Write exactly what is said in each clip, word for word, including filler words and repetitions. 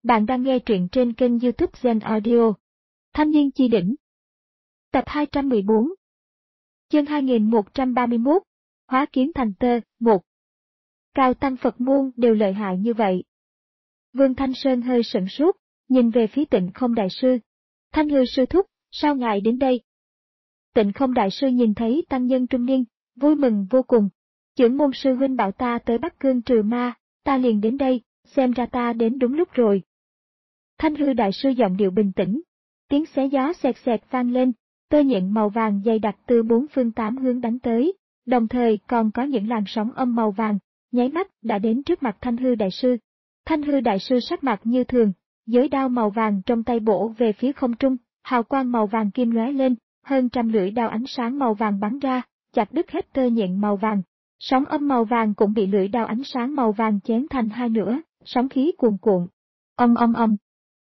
Bạn đang nghe truyện trên kênh YouTube Zen Audio. Thanh niên chi đỉnh. Tập hai trăm mười bốn. Chương hai nghìn một trăm ba mươi mốt. Hóa kiếm thành tơ, một. Cao tăng Phật môn đều lợi hại như vậy. Vương Thanh Sơn hơi sửng sốt, nhìn về phía Tịnh Không đại sư. Thanh hư sư thúc, sao ngài đến đây? Tịnh Không đại sư nhìn thấy tăng nhân trung niên, vui mừng vô cùng. Chưởng môn sư huynh bảo ta tới Bắc Cương trừ ma, ta liền đến đây, xem ra ta đến đúng lúc rồi. Thanh hư đại sư giọng điệu bình tĩnh, tiếng xé gió xẹt xẹt vang lên, tơ nhện màu vàng dày đặc từ bốn phương tám hướng đánh tới, đồng thời còn có những làn sóng âm màu vàng, nháy mắt đã đến trước mặt Thanh hư đại sư. Thanh hư đại sư sắc mặt như thường, giới đao màu vàng trong tay bổ về phía không trung, hào quang màu vàng kim lóe lên, hơn trăm lưỡi đao ánh sáng màu vàng bắn ra, chặt đứt hết tơ nhện màu vàng. Sóng âm màu vàng cũng bị lưỡi đao ánh sáng màu vàng chém thành hai nửa, sóng khí cuồn cuộn. Ong ong ong.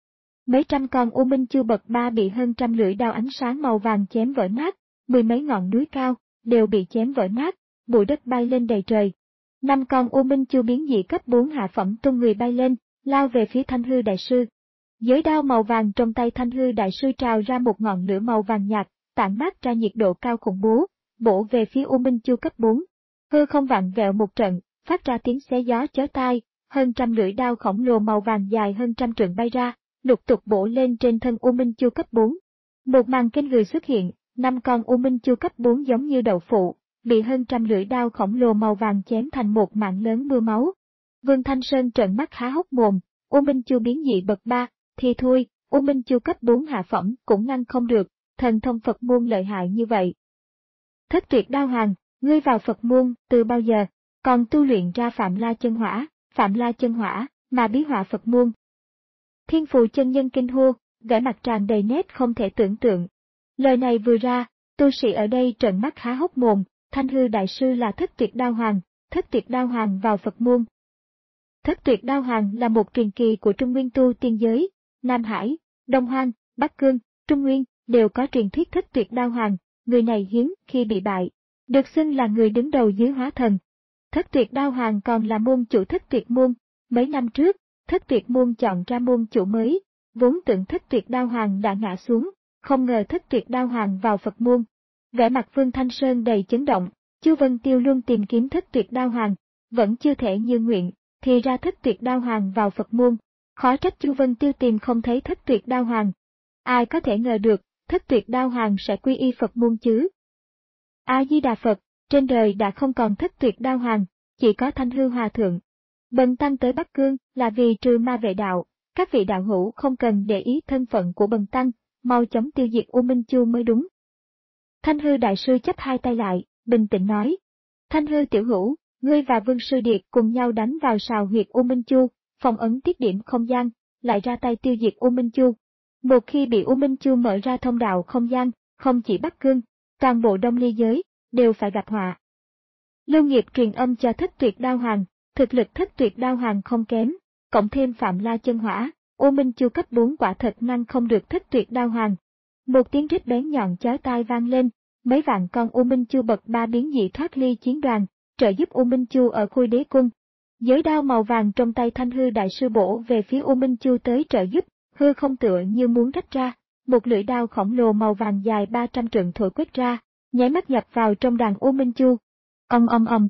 Mấy trăm con U Minh Chu bậc ba bị hơn trăm lưỡi đao ánh sáng màu vàng chém vỡ nát, mười mấy ngọn núi cao đều bị chém vỡ nát, bụi đất bay lên đầy trời. Năm con U Minh Chu biến dị cấp bốn hạ phẩm tung người bay lên, lao về phía Thanh hư đại sư. Giới đao màu vàng trong tay Thanh hư đại sư trào ra một ngọn lửa màu vàng nhạt, tản mát ra nhiệt độ cao khủng bố, bổ về phía U Minh Chu cấp bốn. Hư không vặn vẹo một trận, phát ra tiếng xé gió chói tai, hơn trăm lưỡi đao khổng lồ màu vàng dài hơn trăm trượng bay ra, lục tục bổ lên trên thân U Minh Chu cấp bốn. Một màn kinh người xuất hiện, năm con U Minh Chu cấp bốn giống như đậu phụ, bị hơn trăm lưỡi đao khổng lồ màu vàng chém thành một mảng lớn mưa máu. Vương Thanh Sơn trợn mắt há hốc mồm, U Minh Chu biến dị bậc ba, thì thôi, U Minh Chu cấp bốn hạ phẩm cũng ngăn không được, thần thông Phật môn lợi hại như vậy. Thất tuyệt đao hoàng, ngươi vào Phật môn từ bao giờ, còn tu luyện ra Phạm La chân hỏa, Phạm La chân hỏa, mà bí họa Phật môn. Thiên Phù chân nhân kinh hô, vẻ mặt tràn đầy nét không thể tưởng tượng. Lời này vừa ra, tu sĩ ở đây trợn mắt há hốc mồm, Thanh hư đại sư là thất tuyệt đao hoàng, thất tuyệt đao hoàng vào Phật môn. Thất tuyệt đao hoàng là một truyền kỳ của Trung Nguyên tu tiên giới, Nam Hải, Đông Hoang, Bắc Cương, Trung Nguyên đều có truyền thuyết thất tuyệt đao hoàng, người này hiếm khi bị bại, được xưng là người đứng đầu dưới hóa thần. Thất tuyệt đao hoàng còn là môn chủ thất tuyệt môn, mấy năm trước, thất tuyệt môn chọn ra môn chủ mới, vốn tưởng thất tuyệt đao hoàng đã ngã xuống, không ngờ thất tuyệt đao hoàng vào Phật môn. Vẻ mặt Vương Thanh Sơn đầy chấn động, Chu Vân Tiêu luôn tìm kiếm thất tuyệt đao hoàng, vẫn chưa thể như nguyện, thì ra thất tuyệt đao hoàng vào Phật môn. Khó trách Chu Vân Tiêu tìm không thấy thất tuyệt đao hoàng. Ai có thể ngờ được, thất tuyệt đao hoàng sẽ quy y Phật môn chứ? A-di-đà Phật, trên đời đã không còn thất tuyệt đao hoàng, chỉ có Thanh hư hòa thượng. Bần tăng tới Bắc Cương là vì trừ ma vệ đạo, các vị đạo hữu không cần để ý thân phận của bần tăng, mau chóng tiêu diệt U Minh Chu mới đúng. Thanh hư đại sư chắp hai tay lại, bình tĩnh nói. Thanh hư tiểu hữu, ngươi và Vương Sư Điệt cùng nhau đánh vào sào huyệt U Minh Chu, phong ấn tiết điểm không gian, lại ra tay tiêu diệt U Minh Chu. Một khi bị U Minh Chu mở ra thông đạo không gian, không chỉ Bắc Cương, toàn bộ Đông Ly giới đều phải gặp họa. Lưu Nghiệp truyền âm cho thất tuyệt đao hoàng, thực lực thất tuyệt đao hoàng không kém, cộng thêm Phạm La chân hỏa, U Minh Chu cấp bốn quả thật ngăn không được thất tuyệt đao hoàng. Một tiếng rít bén nhọn chói tai vang lên, mấy vạn con U Minh Chu bậc ba biến dị thoát ly chiến đoàn, trợ giúp U Minh Chu ở Khôi Đế Cung. Giới đao màu vàng trong tay Thanh hư đại sư bổ về phía U Minh Chu tới trợ giúp, hư không tựa như muốn rách ra, một lưỡi đao khổng lồ màu vàng dài ba trăm trượng thổi quét ra, nháy mắt nhập vào trong đàn U Minh Chu. Ong ong ong.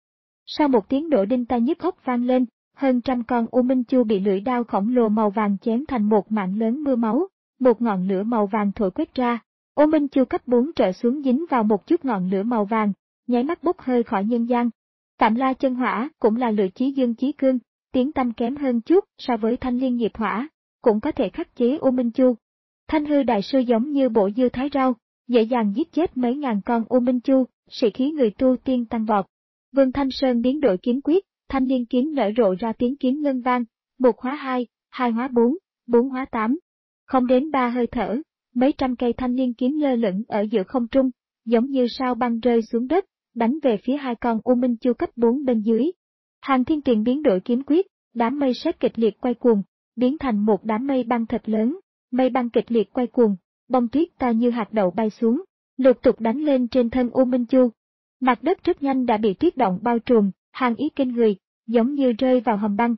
Sau một tiếng nổ đinh tai nhức óc vang lên, hơn trăm con U Minh Chu bị lưỡi đao khổng lồ màu vàng chém thành một mảng lớn mưa máu, một ngọn lửa màu vàng thổi quét ra. U Minh Chu cấp bốn trở xuống dính vào một chút ngọn lửa màu vàng, nháy mắt bốc hơi khỏi nhân gian. Phạm La chân hỏa cũng là lửa chí dương chí cương, tiếng tăm kém hơn chút so với Thanh Liên nghiệp hỏa, cũng có thể khắc chế U Minh Chu. Thanh hư đại sư giống như bộ dưa thái rau, dễ dàng giết chết mấy ngàn con U Minh Chu, sĩ khí người tu tiên tăng vọt. Vương Thanh Sơn biến đổi kiếm quyết, Thanh Liên kiếm nở rộ ra tiếng kiếm ngân vang, một hóa hai, hai hóa bốn, bốn hóa tám. Không đến ba hơi thở, mấy trăm cây Thanh Liên kiếm lơ lửng ở giữa không trung, giống như sao băng rơi xuống đất, đánh về phía hai con U Minh Chu cấp bốn bên dưới. Hàng Thiên Tuyền biến đổi kiếm quyết, đám mây sét kịch liệt quay cuồng, biến thành một đám mây băng thật lớn, mây băng kịch liệt quay cuồng, bông tuyết to như hạt đậu bay xuống, lục tục đánh lên trên thân U Minh Chu. Mặt đất rất nhanh đã bị tuyết động bao trùm, hàn ý kinh người, giống như rơi vào hầm băng.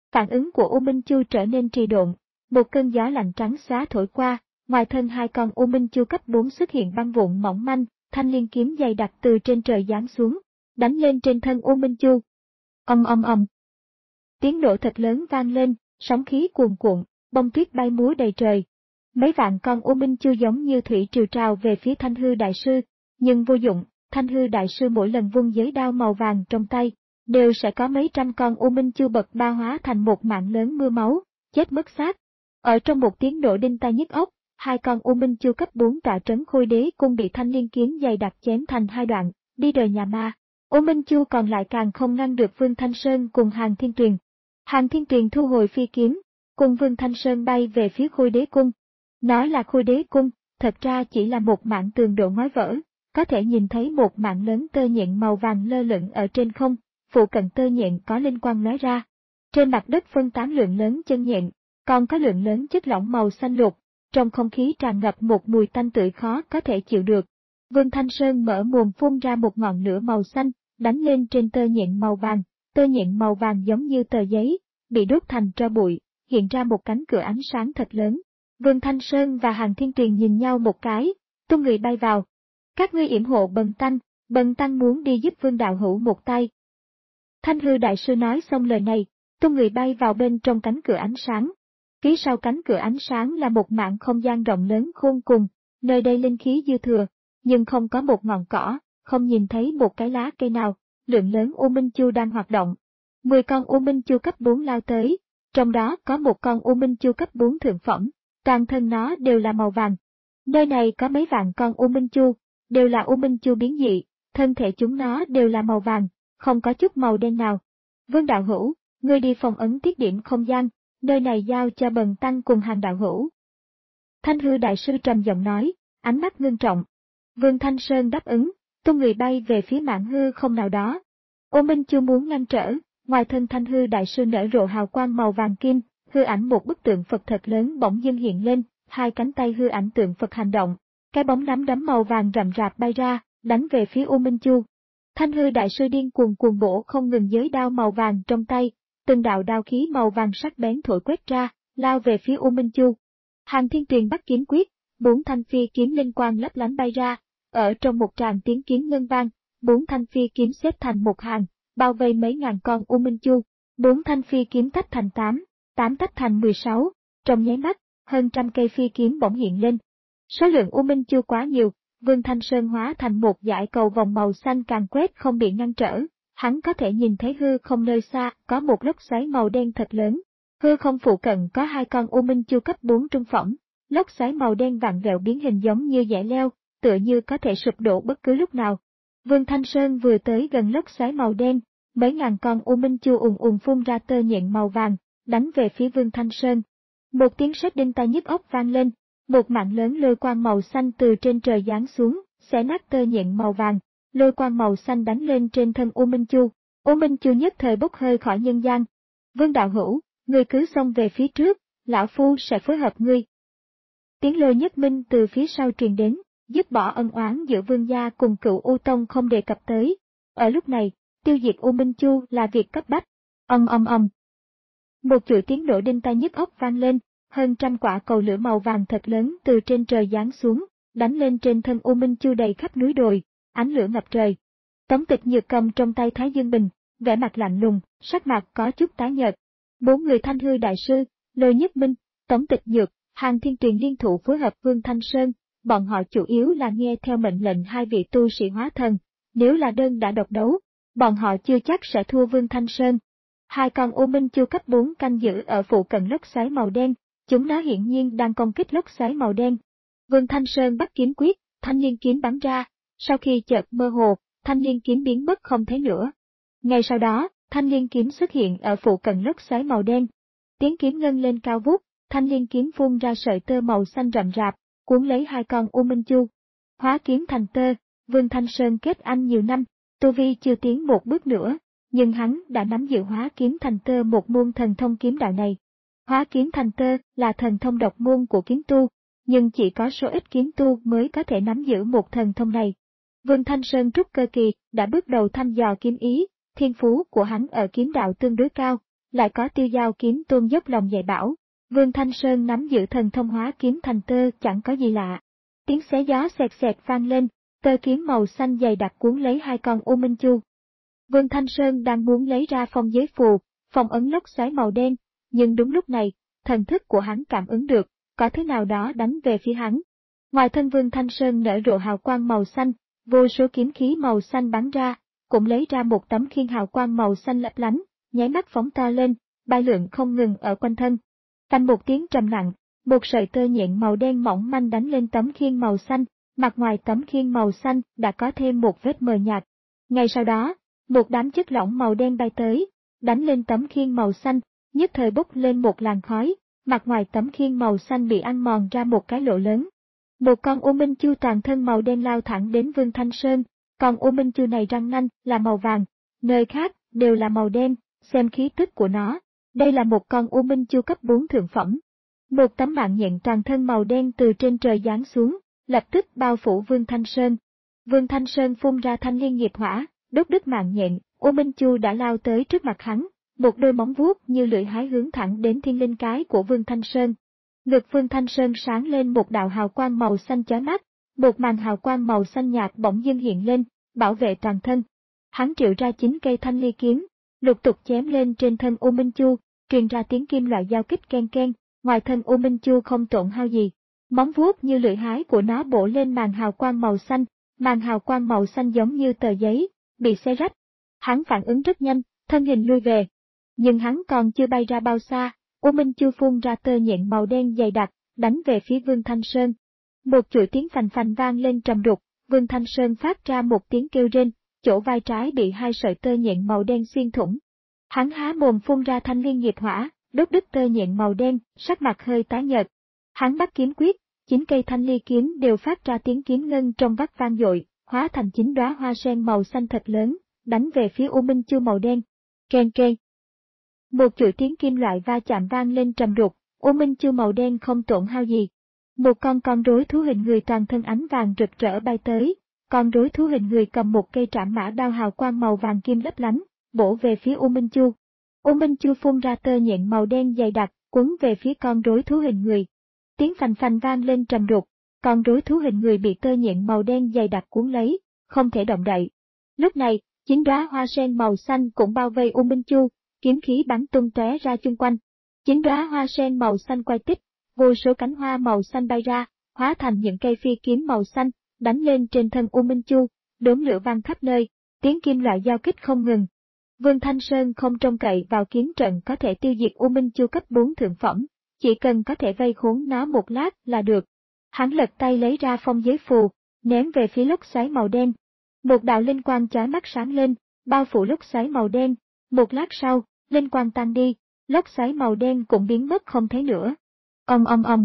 Phản ứng của U Minh Chu trở nên trì độn, một cơn gió lạnh trắng xóa thổi qua, ngoài thân hai con U Minh Chu cấp bốn xuất hiện băng vụn mỏng manh, thanh liên kiếm dày đặc từ trên trời giáng xuống, đánh lên trên thân U Minh Chu. Ầm ầm ầm. Tiếng nổ thật lớn vang lên, sóng khí cuồn cuộn, bông tuyết bay múa đầy trời. Mấy vạn con U Minh Chu giống như thủy triều trào về phía Thanh Hư Đại Sư, nhưng vô dụng, Thanh Hư Đại Sư mỗi lần vung giới đao màu vàng trong tay, đều sẽ có mấy trăm con U Minh Chu bật ba hóa thành một mạng lớn mưa máu, chết mất xác. Ở trong một tiếng nổ đinh tai nhức óc, hai con U Minh Chu cấp bốn tọa trấn Khôi Đế Cung bị thanh liên kiếm dày đặc chém thành hai đoạn, đi đời nhà ma. U Minh Chu còn lại càng không ngăn được Vương Thanh Sơn cùng Hàn Thiên Tuyền. Hàn Thiên Tuyền thu hồi phi kiếm, cùng Vương Thanh Sơn bay về phía Khôi Đế Cung. Nói là Khôi Đế Cung, thật ra chỉ là một mảng tường độ ngói vỡ, có thể nhìn thấy một mảng lớn tơ nhện màu vàng lơ lửng ở trên không, phụ cận tơ nhện có linh quang lóe ra. Trên mặt đất phân tán lượng lớn chân nhện, còn có lượng lớn chất lỏng màu xanh lục, trong không khí tràn ngập một mùi tanh tưởi khó có thể chịu được. Vương Thanh Sơn mở mồm phun ra một ngọn lửa màu xanh, đánh lên trên tơ nhện màu vàng, tơ nhện màu vàng giống như tờ giấy, bị đốt thành tro bụi, hiện ra một cánh cửa ánh sáng thật lớn. Vương Thanh Sơn và Hàn Thiên Tuyền nhìn nhau một cái, tung người bay vào. Các ngươi yểm hộ Bần Tăng, Bần Tăng muốn đi giúp Vương Đạo Hữu một tay. Thanh Hư Đại Sư nói xong lời này, tung người bay vào bên trong cánh cửa ánh sáng. Phía sau cánh cửa ánh sáng là một mảng không gian rộng lớn khôn cùng, nơi đây linh khí dư thừa, nhưng không có một ngọn cỏ, không nhìn thấy một cái lá cây nào, lượng lớn U Minh Chu đang hoạt động. Mười con U Minh Chu cấp bốn lao tới, trong đó có một con U Minh Chu cấp bốn thượng phẩm, toàn thân nó đều là màu vàng. Nơi này có mấy vạn con U Minh Chu, đều là U Minh Chu biến dị, thân thể chúng nó đều là màu vàng, không có chút màu đen nào. Vương Đạo Hữu, ngươi đi phong ấn tiết điểm không gian, nơi này giao cho Bần Tăng cùng Hàn Đạo Hữu. Thanh Hư Đại Sư trầm giọng nói, ánh mắt ngưng trọng. Vương Thanh Sơn đáp ứng, tung người bay về phía mảng hư không nào đó. U Minh Chu muốn ngăn trở, ngoài thân Thanh Hư Đại Sư nở rộ hào quang màu vàng kim, hư ảnh một bức tượng Phật thật lớn bỗng dưng hiện lên, hai cánh tay hư ảnh tượng Phật hành động, cái bóng nắm đấm màu vàng rậm rạp bay ra, đánh về phía U Minh Chu. Thanh Hư Đại Sư điên cuồng cuồng bổ không ngừng giới đao màu vàng trong tay, từng đạo đao khí màu vàng sắc bén thổi quét ra, lao về phía U Minh Chu. Hàn Thiên Tuyền bắt kiếm quyết, bốn thanh phi kiếm linh quang lấp lánh bay ra, ở trong một tràng tiếng kiếm ngân vang, bốn thanh phi kiếm xếp thành một hàng, bao vây mấy ngàn con U Minh Chu. Bốn thanh phi kiếm tách thành tám, tám tách thành mười sáu, trong nháy mắt, hơn trăm cây phi kiếm bỗng hiện lên. Số lượng U Minh Chu quá nhiều, Vương Thanh Sơn hóa thành một dải cầu vòng màu xanh càng quét không bị ngăn trở. Hắn có thể nhìn thấy hư không nơi xa có một lốc xoáy màu đen thật lớn. Hư không phụ cận có hai con U Minh Chu cấp bốn trung phẩm, lốc xoáy màu đen vặn vẹo biến hình giống như dẻ leo, tựa như có thể sụp đổ bất cứ lúc nào. Vương Thanh Sơn vừa tới gần lốc xoáy màu đen, mấy ngàn con U Minh Chu ùn ùn phun ra tơ nhện màu vàng, đánh về phía Vương Thanh Sơn. Một tiếng sét đinh tai nhức óc vang lên, một mạng lớn lôi quang màu xanh từ trên trời giáng xuống, xé nát tơ nhện màu vàng. Lôi quang màu xanh đánh lên trên thân U Minh Chu, U Minh Chu nhất thời bốc hơi khỏi nhân gian. Vương Đạo Hữu, ngươi cứ xông về phía trước, lão phu sẽ phối hợp ngươi. Tiếng Lôi Nhất Minh từ phía sau truyền đến, dứt bỏ ân oán giữa Vương gia cùng Cựu U Tông không đề cập tới. Ở lúc này, tiêu diệt U Minh Chu là việc cấp bách. Ầm ầm ầm. Một chuỗi tiếng nổ đinh tai nhức óc vang lên, hơn trăm quả cầu lửa màu vàng thật lớn từ trên trời giáng xuống, đánh lên trên thân U Minh Chu đầy khắp núi đồi. Ánh lửa ngập trời. Tống Tịch Nhược cầm trong tay Thái Dương Bình, vẻ mặt lạnh lùng, sắc mặt có chút tái nhợt. Bốn người Thanh Hư Đại Sư, Lôi Nhất Minh, Tống Tịch Nhược, Hàn Thiên Tuyền liên thủ phối hợp Vương Thanh Sơn, bọn họ chủ yếu là nghe theo mệnh lệnh hai vị tu sĩ hóa thần. Nếu là đơn đã độc đấu, bọn họ chưa chắc sẽ thua Vương Thanh Sơn. Hai con U Minh Chu cấp bốn canh giữ ở phụ cận lốc xoáy màu đen, chúng nó hiển nhiên đang công kích lốc xoáy màu đen. Vương Thanh Sơn bắt kiếm quyết, thanh liên kiếm bắn ra. Sau khi chợt mơ hồ, thanh liên kiếm biến mất không thấy nữa. Ngay sau đó, thanh liên kiếm xuất hiện ở phụ cận lốc xoáy màu đen. Tiếng kiếm ngân lên cao vút, thanh liên kiếm phun ra sợi tơ màu xanh rậm rạp, cuốn lấy hai con U Minh Chu. Hóa kiếm thành tơ, Vương Thanh Sơn kết anh nhiều năm, tu vi chưa tiến một bước nữa, nhưng hắn đã nắm giữ hóa kiếm thành tơ một môn thần thông kiếm đạo này. Hóa kiếm thành tơ là thần thông độc môn của kiếm tu, nhưng chỉ có số ít kiếm tu mới có thể nắm giữ một thần thông này. Vương Thanh Sơn trúc cơ kỳ đã bước đầu thăm dò kiếm ý, thiên phú của hắn ở kiếm đạo tương đối cao, lại có Tiêu Dao kiếm tôn dốc lòng dạy bảo. Vương Thanh Sơn nắm giữ thần thông hóa kiếm thành tơ chẳng có gì lạ. Tiếng xé gió xẹt xẹt vang lên, tơ kiếm màu xanh dày đặc cuốn lấy hai con U Minh Chu. Vương Thanh Sơn đang muốn lấy ra phong giới phù, phong ấn lốc xoáy màu đen, nhưng đúng lúc này, thần thức của hắn cảm ứng được, có thứ nào đó đánh về phía hắn. Ngoài thân Vương Thanh Sơn nở rộ hào quang màu xanh, vô số kiếm khí màu xanh bắn ra, cũng lấy ra một tấm khiên hào quang màu xanh lấp lánh, nháy mắt phóng to lên, bay lượn không ngừng ở quanh thân. Canh một tiếng trầm nặng, một sợi tơ nhện màu đen mỏng manh đánh lên tấm khiên màu xanh, mặt ngoài tấm khiên màu xanh đã có thêm một vết mờ nhạt. Ngay sau đó, một đám chất lỏng màu đen bay tới, đánh lên tấm khiên màu xanh, nhất thời bốc lên một làn khói, mặt ngoài tấm khiên màu xanh bị ăn mòn ra một cái lỗ lớn. Một con U Minh Chu toàn thân màu đen lao thẳng đến Vương Thanh Sơn, còn U Minh Chu này răng nanh là màu vàng, nơi khác đều là màu đen, xem khí tức của nó. Đây là một con U Minh Chu cấp bốn thượng phẩm. Một tấm mạng nhện toàn thân màu đen từ trên trời giáng xuống, lập tức bao phủ Vương Thanh Sơn. Vương Thanh Sơn phun ra thanh liên nghiệp hỏa, đốt đứt mạng nhện, U Minh Chu đã lao tới trước mặt hắn, một đôi móng vuốt như lưỡi hái hướng thẳng đến thiên linh cái của Vương Thanh Sơn. Ngực Vương Thanh Sơn sáng lên một đạo hào quang màu xanh chói mắt, một màn hào quang màu xanh nhạt bỗng dưng hiện lên, bảo vệ toàn thân. Hắn triệu ra chín cây thanh ly kiếm, lục tục chém lên trên thân U Minh Chu, truyền ra tiếng kim loại giao kích ken ken, ngoài thân U Minh Chu không tổn hao gì. Móng vuốt như lưỡi hái của nó bổ lên màn hào quang màu xanh, màn hào quang màu xanh giống như tờ giấy, bị xé rách. Hắn phản ứng rất nhanh, thân hình lui về. Nhưng hắn còn chưa bay ra bao xa, U Minh Chu phun ra tơ nhện màu đen dày đặc, đánh về phía Vương Thanh Sơn. Một chuỗi tiếng phành phành vang lên trầm đục, Vương Thanh Sơn phát ra một tiếng kêu rên, chỗ vai trái bị hai sợi tơ nhện màu đen xuyên thủng. Hắn há mồm phun ra thanh liên nghiệp hỏa, đốt đứt tơ nhện màu đen, sắc mặt hơi tái nhợt. Hắn bắt kiếm quyết, chín cây thanh ly kiếm đều phát ra tiếng kiếm ngân trong vắt vang dội, hóa thành chín đóa hoa sen màu xanh thật lớn, đánh về phía U Minh Chu màu đen. Keng keng. Một chuỗi tiếng kim loại va chạm vang lên trầm đục, U Minh Chu màu đen không tổn hao gì. Một con con rối thú hình người toàn thân ánh vàng rực rỡ bay tới, con rối thú hình người cầm một cây trảm mã đao hào quang màu vàng kim lấp lánh, bổ về phía U Minh Chu. U Minh Chu phun ra tơ nhện màu đen dày đặc, quấn về phía con rối thú hình người. Tiếng phành phành vang lên trầm đục, con rối thú hình người bị tơ nhện màu đen dày đặc cuốn lấy, không thể động đậy. Lúc này, chín đóa hoa sen màu xanh cũng bao vây U Minh Chu, kiếm khí bắn tung tóe ra chung quanh. Chín đóa hoa sen màu xanh quay tích, vô số cánh hoa màu xanh bay ra, hóa thành những cây phi kiếm màu xanh, đánh lên trên thân U Minh Chu, đốm lửa vang khắp nơi, tiếng kim loại giao kích không ngừng. Vương Thanh Sơn không trông cậy vào kiếm trận có thể tiêu diệt U Minh Chu cấp bốn thượng phẩm, chỉ cần có thể vây khốn nó một lát là được. Hắn lật tay lấy ra phong giới phù, ném về phía lốc xoáy màu đen. Một đạo linh quang chói mắt sáng lên, bao phủ lốc xoáy màu đen. Một lát sau, linh quang tan đi, lốc xoáy màu đen cũng biến mất không thấy nữa. Ầm ầm ầm.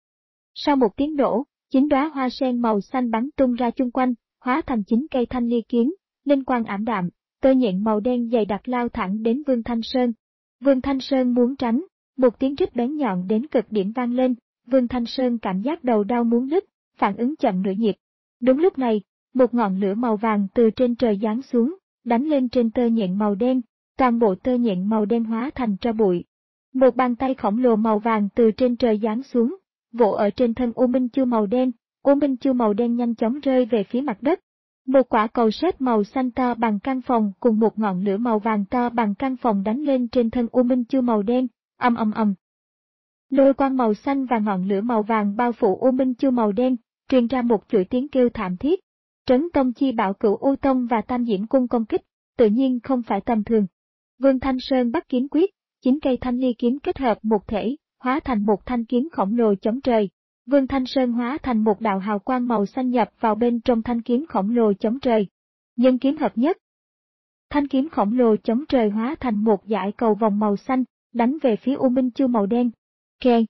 Sau một tiếng nổ, chín đóa hoa sen màu xanh bắn tung ra chung quanh, hóa thành chín cây thanh ly kiếm, linh quang ảm đạm, tơ nhện màu đen dày đặc lao thẳng đến Vương Thanh Sơn. Vương Thanh Sơn muốn tránh, một tiếng rít bén nhọn đến cực điểm vang lên, Vương Thanh Sơn cảm giác đầu đau muốn nứt, phản ứng chậm nửa nhịp. Đúng lúc này, một ngọn lửa màu vàng từ trên trời giáng xuống, đánh lên trên tơ nhện màu đen, toàn bộ tơ nhện màu đen hóa thành tro bụi. Một bàn tay khổng lồ màu vàng từ trên trời giáng xuống, vỗ ở trên thân U Minh Chu màu đen, U Minh Chu màu đen nhanh chóng rơi về phía mặt đất. Một quả cầu sét màu xanh to bằng căn phòng cùng một ngọn lửa màu vàng to bằng căn phòng đánh lên trên thân U Minh Chu màu đen, ầm ầm ầm. Lôi quang màu xanh và ngọn lửa màu vàng bao phủ U Minh Chu màu đen, truyền ra một chuỗi tiếng kêu thảm thiết. Trấn Tông Chi Bảo Cửu U Tông và Tam Diễm Cung công kích, tự nhiên không phải tầm thường. Vương Thanh Sơn bắt kiếm quyết, chín cây thanh ly kiếm kết hợp một thể, hóa thành một thanh kiếm khổng lồ chống trời. Vương Thanh Sơn hóa thành một đạo hào quang màu xanh nhập vào bên trong thanh kiếm khổng lồ chống trời. Nhân kiếm hợp nhất. Thanh kiếm khổng lồ chống trời hóa thành một dải cầu vòng màu xanh, đánh về phía U Minh Chu màu đen. Keng.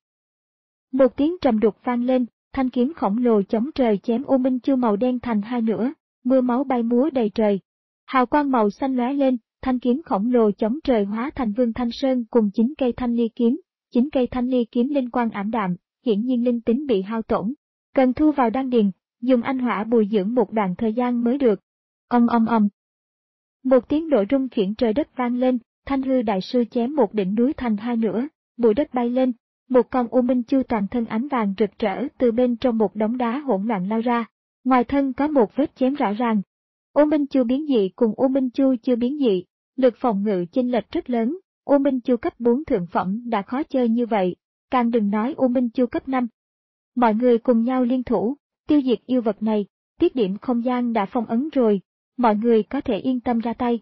Một tiếng trầm đục vang lên, thanh kiếm khổng lồ chống trời chém U Minh Chu màu đen thành hai nửa, mưa máu bay múa đầy trời. Hào quang màu xanh lóe lên, thanh kiếm khổng lồ chống trời hóa thành Vương Thanh Sơn cùng chín cây thanh ly kiếm, chín cây thanh ly kiếm linh quang ảm đạm, hiển nhiên linh tính bị hao tổn, cần thu vào đan điền, dùng anh hỏa bồi dưỡng một đoạn thời gian mới được. Ầm ầm ầm. Một tiếng nổ rung chuyển trời đất vang lên, Thanh Hư đại sư chém một đỉnh núi thành hai nửa, bụi đất bay lên, một con U Minh Chu toàn thân ánh vàng rực rỡ từ bên trong một đống đá hỗn loạn lao ra, ngoài thân có một vết chém rõ ràng. U Minh Chu biến dị cùng U Minh Chu chưa biến dị, lực phòng ngự chênh lệch rất lớn, U Minh Chu cấp bốn thượng phẩm đã khó chơi như vậy, càng đừng nói U Minh Chu cấp năm. Mọi người cùng nhau liên thủ, tiêu diệt yêu vật này, tiết điểm không gian đã phong ấn rồi, mọi người có thể yên tâm ra tay.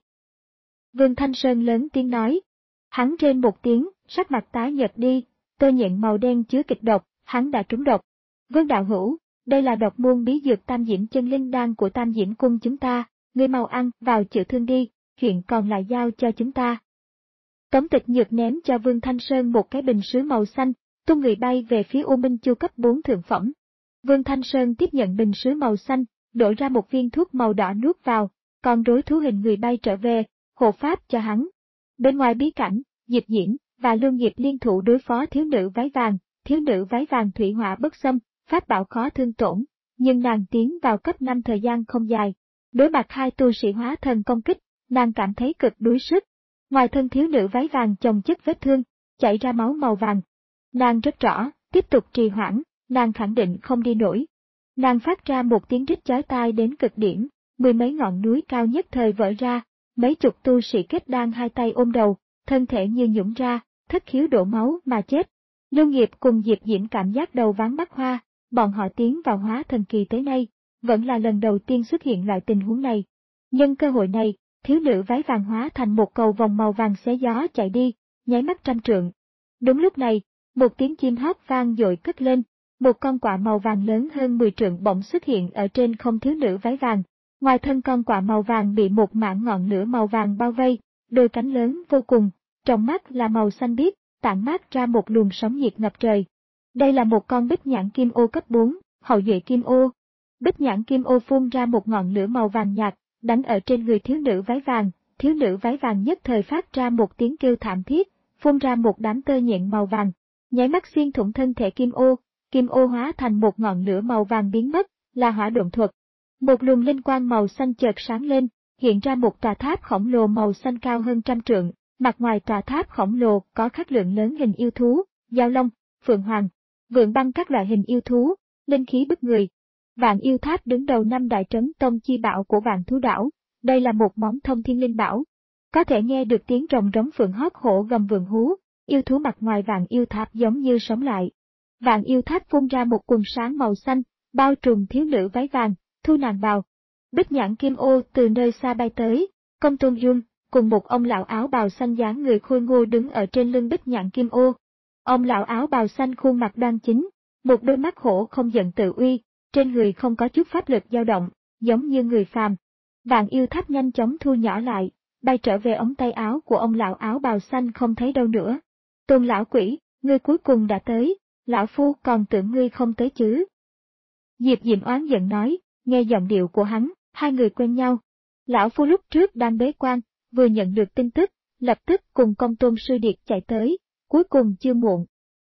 Vương Thanh Sơn lớn tiếng nói. Hắn rên một tiếng, sắc mặt tái nhợt đi, tơ nhện màu đen chứa kịch độc, hắn đã trúng độc. Vương đạo hữu, đây là độc môn bí dược tam diễm chân linh đan của tam diễm cung chúng ta, ngươi mau ăn vào chữa thương đi, chuyện còn lại giao cho chúng ta. Tống Tịch Nhược ném cho Vương Thanh Sơn một cái bình sứ màu xanh, tung người bay về phía U Minh Chu cấp bốn thượng phẩm. Vương Thanh Sơn tiếp nhận bình sứ màu xanh, đổ ra một viên thuốc màu đỏ nuốt vào, còn rối thú hình người bay trở về, hộ pháp cho hắn. Bên ngoài bí cảnh, Diệp Diễm và Lương Nghiệp liên thủ đối phó thiếu nữ váy vàng, thiếu nữ váy vàng thủy hỏa bất xâm, pháp bảo khó thương tổn, nhưng nàng tiến vào cấp năm thời gian không dài. Đối mặt hai tu sĩ hóa thần công kích, nàng cảm thấy cực đuối sức. Ngoài thân thiếu nữ váy vàng chồng chất vết thương, chảy ra máu màu vàng. Nàng rất rõ, tiếp tục trì hoãn, nàng khẳng định không đi nổi. Nàng phát ra một tiếng rít chói tai đến cực điểm, mười mấy ngọn núi cao nhất thời vỡ ra, mấy chục tu sĩ kết đan hai tay ôm đầu, thân thể như nhũn ra, thất khiếu đổ máu mà chết. Lưu Nghiệp cùng Diệp Diễm cảm giác đầu váng mắt hoa, bọn họ tiến vào hóa thần kỳ tới nay, vẫn là lần đầu tiên xuất hiện loại tình huống này. Nhân cơ hội này, thiếu nữ váy vàng hóa thành một cầu vòng màu vàng xé gió chạy đi, nháy mắt trăm trượng. Đúng lúc này, một tiếng chim hót vang dội cất lên, một con quạ màu vàng lớn hơn mười trượng bỗng xuất hiện ở trên không thiếu nữ váy vàng. Ngoài thân con quạ màu vàng bị một mảng ngọn lửa màu vàng bao vây, đôi cánh lớn vô cùng, trong mắt là màu xanh biếc, tản mát ra một luồng sóng nhiệt ngập trời. Đây là một con bích nhãn kim ô cấp bốn, hậu duệ kim ô. Bích nhãn kim ô phun ra một ngọn lửa màu vàng nhạt, đánh ở trên người thiếu nữ váy vàng, thiếu nữ váy vàng nhất thời phát ra một tiếng kêu thảm thiết, phun ra một đám tơ nhện màu vàng, nháy mắt xuyên thủng thân thể kim ô, kim ô hóa thành một ngọn lửa màu vàng biến mất, là hỏa độn thuật. Một luồng linh quang màu xanh chợt sáng lên, hiện ra một tòa tháp khổng lồ màu xanh cao hơn trăm trượng, mặt ngoài tòa tháp khổng lồ có khắc lượng lớn hình yêu thú, giao long, phượng hoàng, vượn băng các loại hình yêu thú, linh khí bức người. Vạn yêu tháp đứng đầu năm đại trấn tông chi bảo của Vạn Thú Đảo, đây là một món thông thiên linh bảo. Có thể nghe được tiếng rồng rống phượng hót hổ gầm vượng hú, yêu thú mặt ngoài vạn yêu tháp giống như sống lại. Vạn yêu tháp phun ra một quần sáng màu xanh, bao trùm thiếu nữ váy vàng, thu nàng vào. Bích nhãn kim ô từ nơi xa bay tới, Công Tôn Dung, cùng một ông lão áo bào xanh dáng người khôi ngô đứng ở trên lưng bích nhãn kim ô. Ông lão áo bào xanh khuôn mặt đoan chính, một đôi mắt hổ không giận tự uy, trên người không có chút pháp lực dao động, giống như người phàm. Vạn yêu tháp nhanh chóng thu nhỏ lại, bay trở về ống tay áo của ông lão áo bào xanh không thấy đâu nữa. Tôn lão quỷ, ngươi cuối cùng đã tới, lão phu còn tưởng ngươi không tới chứ. Diệp Diễm oán giận nói, nghe giọng điệu của hắn, hai người quen nhau. Lão phu lúc trước đang bế quan, vừa nhận được tin tức, lập tức cùng Công Tôn Sư Điệt chạy tới, cuối cùng chưa muộn.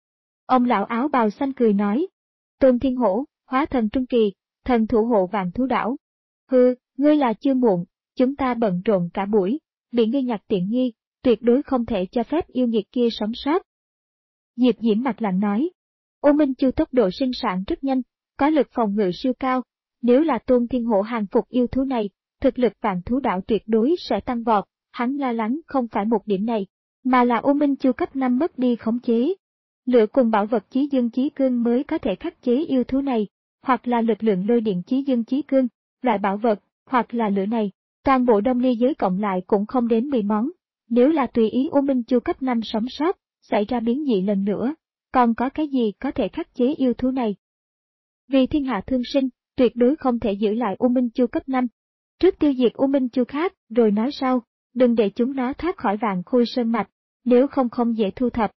Ông lão áo bào xanh cười nói, Tôn Thiên Hổ, hóa thần trung kỳ, thần thủ hộ Vạn Thú Đảo. Hừ, ngươi là chưa muộn, chúng ta bận rộn cả buổi, bị ngươi nhặt tiện nghi, tuyệt đối không thể cho phép yêu nghiệt kia sống sót. Diệp Diễm mặt lạnh nói, U Minh Chu tốc độ sinh sản rất nhanh, có lực phòng ngự siêu cao, nếu là Tôn Thiên Hổ hàng phục yêu thú này, thực lực Vạn Thú Đảo tuyệt đối sẽ tăng vọt. Hắn lo lắng không phải một điểm này, mà là U Minh Chu cấp năm mất đi khống chế. Lửa cùng bảo vật chí dương chí cương mới có thể khắc chế yêu thú này, hoặc là lực lượng lôi điện chí dương chí cương, loại bảo vật, hoặc là lửa này, toàn bộ đông ly giới cộng lại cũng không đến mười món. Nếu là tùy ý U Minh Chu cấp năm sống sót, xảy ra biến dị lần nữa, còn có cái gì có thể khắc chế yêu thú này? Vì thiên hạ thương sinh, tuyệt đối không thể giữ lại U Minh Chu cấp năm. Trước tiêu diệt U Minh Chu khác, rồi nói sau, đừng để chúng nó thoát khỏi Vạn Khôi Sơn Mạch, nếu không không dễ thu thập.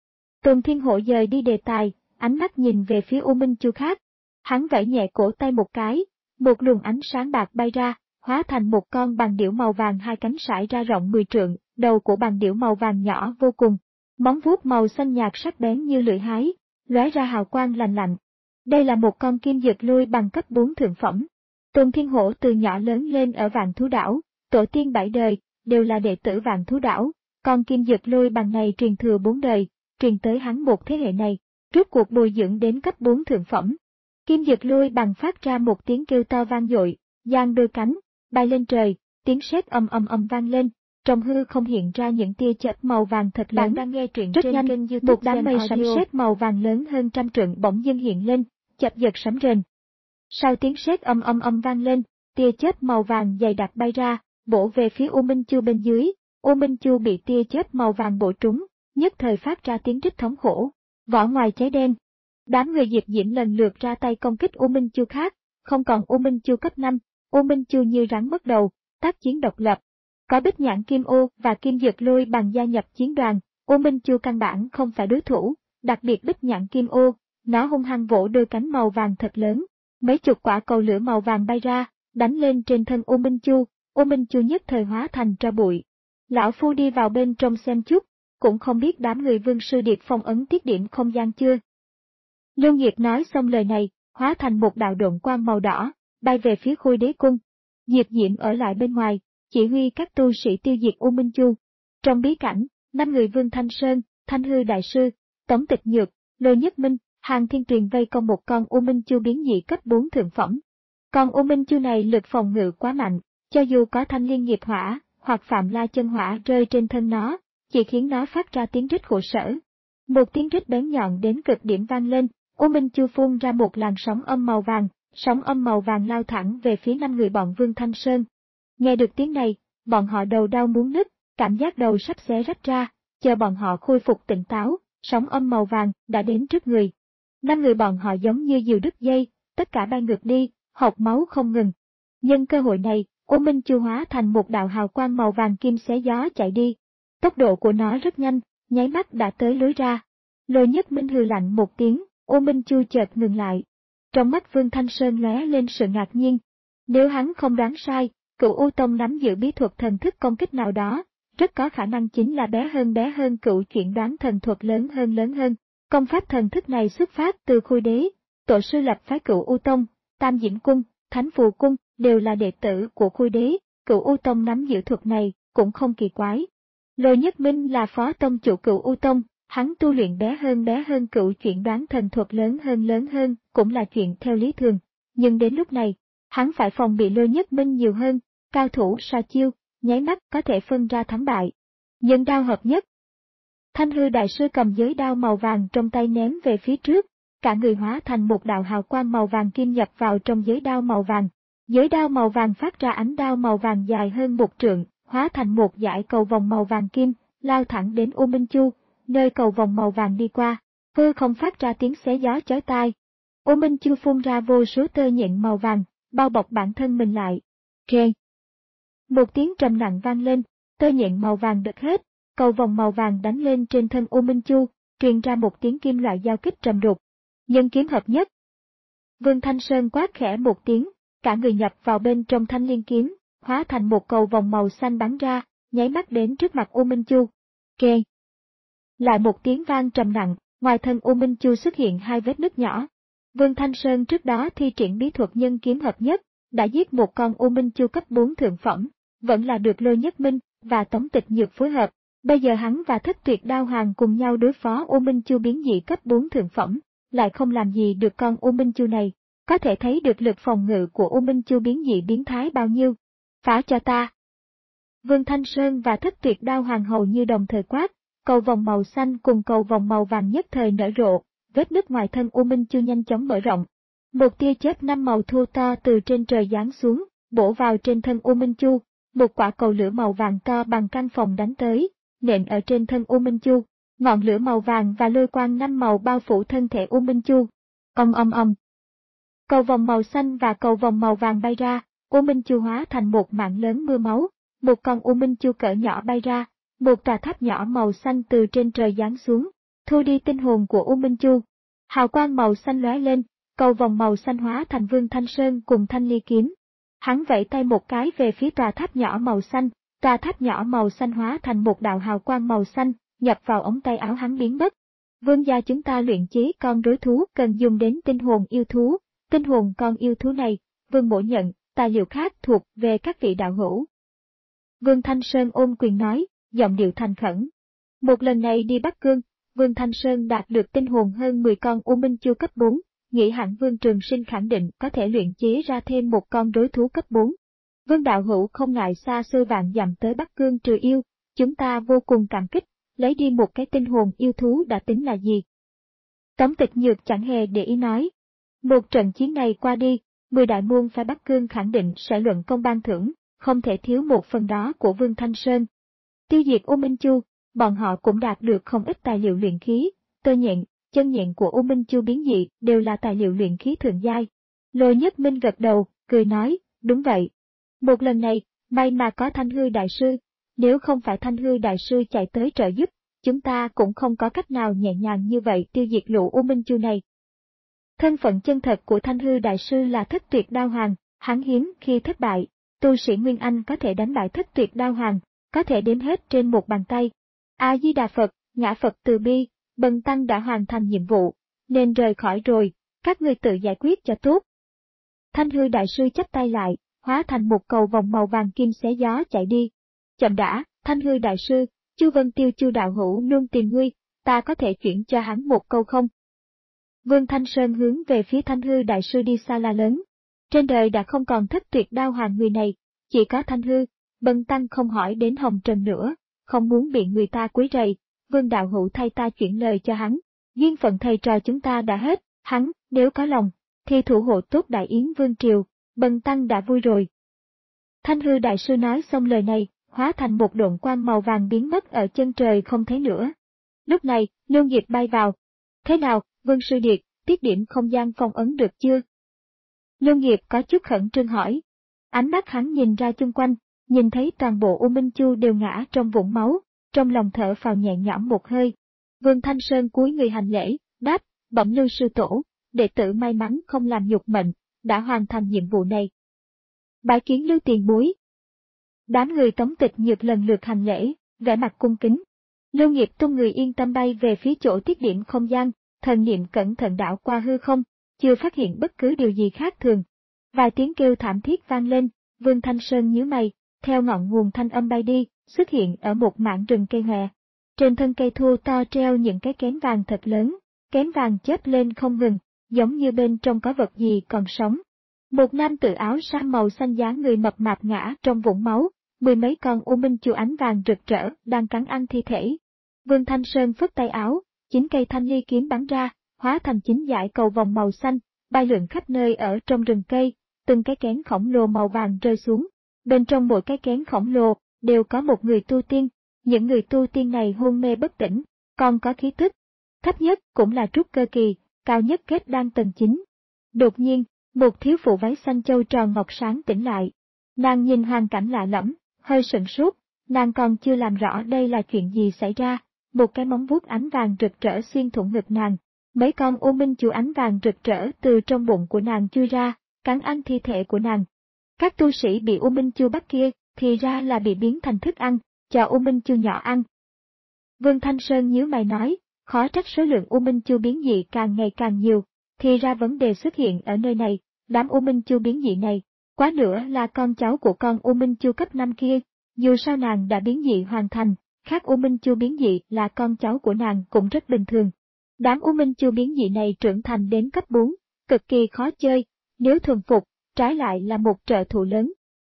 Tôn Thiên Hổ dời đi đề tài, ánh mắt nhìn về phía U Minh Chu khác. Hắn vẫy nhẹ cổ tay một cái, một luồng ánh sáng bạc bay ra, hóa thành một con bằng điểu màu vàng hai cánh sải ra rộng mười trượng, đầu của bằng điểu màu vàng nhỏ vô cùng, móng vuốt màu xanh nhạt sắc bén như lưỡi hái, lóe ra hào quang lành lạnh. Đây là một con kim dực lôi bằng cấp bốn thượng phẩm. Tôn Thiên Hổ từ nhỏ lớn lên ở Vạn Thú Đảo, tổ tiên bảy đời đều là đệ tử Vạn Thú Đảo, Con kim dực lôi bằng này truyền thừa bốn đời, truyền tới hắn một thế hệ này, rốt cuộc bồi dưỡng đến cấp bốn thượng phẩm. Kim dực lôi bằng phát ra một tiếng kêu to vang dội, giang đôi cánh, bay lên trời, tiếng sét ầm ầm ầm vang lên, trong hư không hiện ra những tia chớp màu vàng thật lớn. Bạn đang nghe truyện rất trên nhanh, kênh YouTube một đám mây sấm sét màu vàng lớn hơn trăm trượng bỗng dưng hiện lên, chập giật sấm rền. Sau tiếng sét ầm ầm ầm vang lên, tia chớp màu vàng dày đặc bay ra, bổ về phía U Minh Chu bên dưới. U Minh Chu bị tia chớp màu vàng bổ trúng, nhất thời phát ra tiếng rít thống khổ. Vỏ ngoài cháy đen. Đám người Diệp Diễm lần lượt ra tay công kích U Minh Chu khác, không còn U Minh Chu cấp năm, U Minh Chu như rắn mất đầu, tác chiến độc lập. Có Bích Nhãn Kim Ô và Kim Dực Lôi bằng gia nhập chiến đoàn, U Minh Chu căn bản không phải đối thủ, đặc biệt Bích Nhãn Kim Ô, nó hung hăng vỗ đôi cánh màu vàng thật lớn, mấy chục quả cầu lửa màu vàng bay ra, đánh lên trên thân U Minh Chu, U Minh Chu nhất thời hóa thành tro bụi. Lão Phu đi vào bên trong xem chút, cũng không biết đám người Vương Sư Điệp phong ấn tiết điểm không gian chưa. Lưu Nghiệt nói xong lời này, hóa thành một đạo độn quang màu đỏ, bay về phía Khôi Đế Cung. Diệp Diễm ở lại bên ngoài, chỉ huy các tu sĩ tiêu diệt U Minh Chu. Trong bí cảnh, năm người Vương Thanh Sơn, Thanh Hư Đại Sư, Tống Tịch Nhược, Lôi Nhất Minh, Hàng Thiên Tuyền vây công một con U Minh Chu biến dị cấp bốn thượng phẩm. Con U Minh Chu này lực phòng ngự quá mạnh, cho dù có Thanh Liên Nghiệp Hỏa hoặc Phạm La Chân Hỏa rơi trên thân nó, chỉ khiến nó phát ra tiếng rít khổ sở. Một tiếng rít bén nhọn đến cực điểm vang lên, U Minh Chu phun ra một làn sóng âm màu vàng, sóng âm màu vàng lao thẳng về phía năm người bọn Vương Thanh Sơn. Nghe được tiếng này, bọn họ đầu đau muốn nứt, cảm giác đầu sắp xé rách ra, chờ bọn họ khôi phục tỉnh táo, sóng âm màu vàng đã đến trước người. Năm người bọn họ giống như diều đứt dây, tất cả bay ngược đi, hộc máu không ngừng. Nhân cơ hội này, U Minh Chu hóa thành một đạo hào quang màu vàng kim xé gió chạy đi. Tốc độ của nó rất nhanh, nháy mắt đã tới lối ra. Lôi Nhất Minh hừ lạnh một tiếng, U Minh Chu chợt ngừng lại. Trong mắt Vương Thanh Sơn lóe lên sự ngạc nhiên. Nếu hắn không đoán sai, Cửu U Tông nắm giữ bí thuật thần thức công kích nào đó, rất có khả năng chính là bé hơn bé hơn cựu chuyển đoán thần thuật lớn hơn lớn hơn. Công pháp thần thức này xuất phát từ Khôi Đế, tổ sư lập phái Cửu U Tông, Tam Diễm Cung, Thánh Phù Cung đều là đệ tử của Khôi Đế, Cửu U Tông nắm giữ thuật này cũng không kỳ quái. Lôi Nhất Minh là phó tông chủ Cửu U Tông, hắn tu luyện bé hơn bé hơn cựu chuyển đoán thần thuật lớn hơn lớn hơn cũng là chuyện theo lý thường, nhưng đến lúc này, hắn phải phòng bị Lôi Nhất Minh nhiều hơn, cao thủ sa chiêu, nháy mắt có thể phân ra thắng bại. Nhân đao hợp nhất. Thanh Hư Đại Sư cầm giới đao màu vàng trong tay ném về phía trước, cả người hóa thành một đạo hào quang màu vàng kim nhập vào trong giới đao màu vàng. Giới đao màu vàng phát ra ánh đao màu vàng dài hơn một trượng, hóa thành một dải cầu vòng màu vàng kim, lao thẳng đến U Minh Chu, nơi cầu vòng màu vàng đi qua, hư không phát ra tiếng xé gió chói tai. U Minh Chu phun ra vô số tơ nhện màu vàng, bao bọc bản thân mình lại. Keng. Một tiếng trầm nặng vang lên, tơ nhện màu vàng đứt hết, cầu vòng màu vàng đánh lên trên thân U Minh Chu, truyền ra một tiếng kim loại giao kích trầm đục. Nhân kiếm hợp nhất. Vương Thanh Sơn quát khẽ một tiếng, cả người nhập vào bên trong thanh liên kiếm, hóa thành một cầu vòng màu xanh bắn ra, nháy mắt đến trước mặt U Minh Chu. Keng. Lại một tiếng vang trầm nặng, ngoài thân U Minh Chu xuất hiện hai vết nứt nhỏ. Vương Thanh Sơn trước đó thi triển bí thuật nhân kiếm hợp nhất, đã giết một con U Minh Chu cấp bốn thượng phẩm, vẫn là được Lôi Nhất Minh và Tống Tịch Nhược phối hợp. Bây giờ hắn và Thất Tuyệt Đao Hoàng cùng nhau đối phó U Minh Chu biến dị cấp bốn thượng phẩm, lại không làm gì được con U Minh Chu này, có thể thấy được lực phòng ngự của U Minh Chu biến dị biến thái bao nhiêu. Phá cho ta! Vương Thanh Sơn và Thất Tuyệt Đao Hoàng hầu như đồng thời quát, cầu vòng màu xanh cùng cầu vòng màu vàng nhất thời nở rộ, vết nứt ngoài thân U Minh Chu nhanh chóng mở rộng. Một tia chớp năm màu thô to từ trên trời giáng xuống, bổ vào trên thân U Minh Chu, một quả cầu lửa màu vàng to bằng căn phòng đánh tới, nện ở trên thân U Minh Chu, ngọn lửa màu vàng và lôi quang năm màu bao phủ thân thể U Minh Chu. Ong ong ong. Cầu vòng màu xanh và cầu vòng màu vàng bay ra, U Minh Chu hóa thành một mảng lớn mưa máu, một con U Minh Chu cỡ nhỏ bay ra, một tòa tháp nhỏ màu xanh từ trên trời giáng xuống, thu đi tinh hồn của U Minh Chu. Hào quang màu xanh lóe lên, cầu vòng màu xanh hóa thành Vương Thanh Sơn cùng thanh ly kiếm. Hắn vẫy tay một cái về phía tòa tháp nhỏ màu xanh, tòa tháp nhỏ màu xanh hóa thành một đạo hào quang màu xanh, nhập vào ống tay áo hắn biến mất. Vương gia chúng ta luyện chế con rối thú cần dùng đến tinh hồn yêu thú, tinh hồn con yêu thú này, Vương Mỗ nhận, tài liệu khác thuộc về các vị đạo hữu. Vương Thanh Sơn ôm quyền nói, giọng điệu thành khẩn. Một lần này đi Bắc Cương, Vương Thanh Sơn đạt được tinh hồn hơn mười con U Minh Chu cấp bốn, nghĩ hẳn Vương Trường Sinh khẳng định có thể luyện chế ra thêm một con đối thú cấp bốn. Vương đạo hữu không ngại xa xôi vạn dặm tới Bắc Cương trừ yêu, chúng ta vô cùng cảm kích, lấy đi một cái tinh hồn yêu thú đã tính là gì. Tống Tịch Nhược chẳng hề để ý nói. Một trận chiến này qua đi, mười đại môn phái Bắc Cương khẳng định sẽ luận công ban thưởng, không thể thiếu một phần đó của Vương Thanh Sơn. Tiêu diệt U Minh Chu, bọn họ cũng đạt được không ít tài liệu luyện khí, tơ nhện, chân nhện của U Minh Chu biến dị đều là tài liệu luyện khí thượng giai. Lôi Nhất Minh gật đầu, cười nói, đúng vậy. Một lần này, may mà có Thanh Hư Đại Sư, nếu không phải Thanh Hư Đại Sư chạy tới trợ giúp, chúng ta cũng không có cách nào nhẹ nhàng như vậy tiêu diệt lũ U Minh Chu này. Thân phận chân thật của Thanh Hư Đại Sư là Thất Tuyệt Đao Hoàng, hắn hiếm khi thất bại, tu sĩ Nguyên Anh có thể đánh bại Thất Tuyệt Đao Hoàng, có thể đếm hết trên một bàn tay. A-di-đà Phật, ngã Phật từ bi, Bần Tăng đã hoàn thành nhiệm vụ, nên rời khỏi rồi, các ngươi tự giải quyết cho tốt. Thanh Hư Đại Sư chắp tay lại, hóa thành một cầu vòng màu vàng kim xé gió chạy đi. Chậm đã, Thanh Hư Đại Sư, Chu Vân Tiêu Chu đạo hữu luôn tìm ngươi, ta có thể chuyển cho hắn một câu không? Vương Thanh Sơn hướng về phía Thanh Hư Đại Sư đi xa la lớn. Trên đời đã không còn Thất Tuyệt Đao Hoàng người này, chỉ có Thanh Hư. Bần Tăng không hỏi đến Hồng Trần nữa, không muốn bị người ta quấy rầy, Vương đạo hữu thay ta chuyển lời cho hắn, duyên phận thầy trò chúng ta đã hết, hắn, nếu có lòng, thì thủ hộ tốt Đại Yến Vương Triều, Bần Tăng đã vui rồi. Thanh Hư Đại Sư nói xong lời này, hóa thành một độn quang màu vàng biến mất ở chân trời không thấy nữa. Lúc này, Lưu Nghiệp bay vào. Thế nào, Vương Sư Điệt, tiết điểm không gian phong ấn được chưa? Lưu Nghiệp có chút khẩn trương hỏi. Ánh mắt hắn nhìn ra chung quanh, nhìn thấy toàn bộ U Minh Chu đều ngã trong vũng máu, trong lòng thở phào nhẹ nhõm một hơi. Vương Thanh Sơn cúi người hành lễ, đáp, bẩm Lưu sư tổ, đệ tử may mắn không làm nhục mệnh, đã hoàn thành nhiệm vụ này. Bái kiến Lưu tiền bối. Đám người Tống Tịch Nhược lần lượt hành lễ, vẻ mặt cung kính. Lưu Nghiệp tung người yên tâm bay về phía chỗ tiết điểm không gian, thần niệm cẩn thận đảo qua hư không, chưa phát hiện bất cứ điều gì khác thường. Vài tiếng kêu thảm thiết vang lên, Vương Thanh Sơn nhíu mày, theo ngọn nguồn thanh âm bay đi, xuất hiện ở một mảng rừng cây hòe. Trên thân cây thua to treo những cái kén vàng thật lớn, kén vàng chớp lên không ngừng, giống như bên trong có vật gì còn sống. Một nam tử áo sam màu xanh dáng người mập mạp ngã trong vũng máu, mười mấy con U Minh Chu ánh vàng rực rỡ đang cắn ăn thi thể. Vương Thanh Sơn phất tay áo, chín cây thanh ly kiếm bắn ra, hóa thành chín dải cầu vòng màu xanh, bay lượn khắp nơi ở trong rừng cây, từng cái kén khổng lồ màu vàng rơi xuống. Bên trong mỗi cái kén khổng lồ, đều có một người tu tiên, những người tu tiên này hôn mê bất tỉnh, còn có khí tức. Thấp nhất cũng là trúc cơ kỳ, cao nhất kết đan tầng chín. Đột nhiên, một thiếu phụ váy xanh châu tròn ngọc sáng tỉnh lại. Nàng nhìn hoàn cảnh lạ lẫm, hơi sửng sốt, nàng còn chưa làm rõ đây là chuyện gì xảy ra, một cái móng vuốt ánh vàng rực rỡ xuyên thủng ngực nàng. Mấy con U Minh Chu ánh vàng rực rỡ từ trong bụng của nàng chui ra, cắn ăn thi thể của nàng. Các tu sĩ bị U Minh Chu bắt kia, thì ra là bị biến thành thức ăn, cho U Minh Chu nhỏ ăn. Vương Thanh Sơn nhíu mày nói, khó trách số lượng U Minh Chu biến dị càng ngày càng nhiều, thì ra vấn đề xuất hiện ở nơi này, đám U Minh Chu biến dị này, quá nữa là con cháu của con U Minh Chu cấp năm kia, dù sao nàng đã biến dị hoàn thành, khác U Minh Chu biến dị là con cháu của nàng cũng rất bình thường. Đám U Minh Chu biến dị này trưởng thành đến cấp bốn, cực kỳ khó chơi, nếu thuần phục, trái lại là một trợ thủ lớn.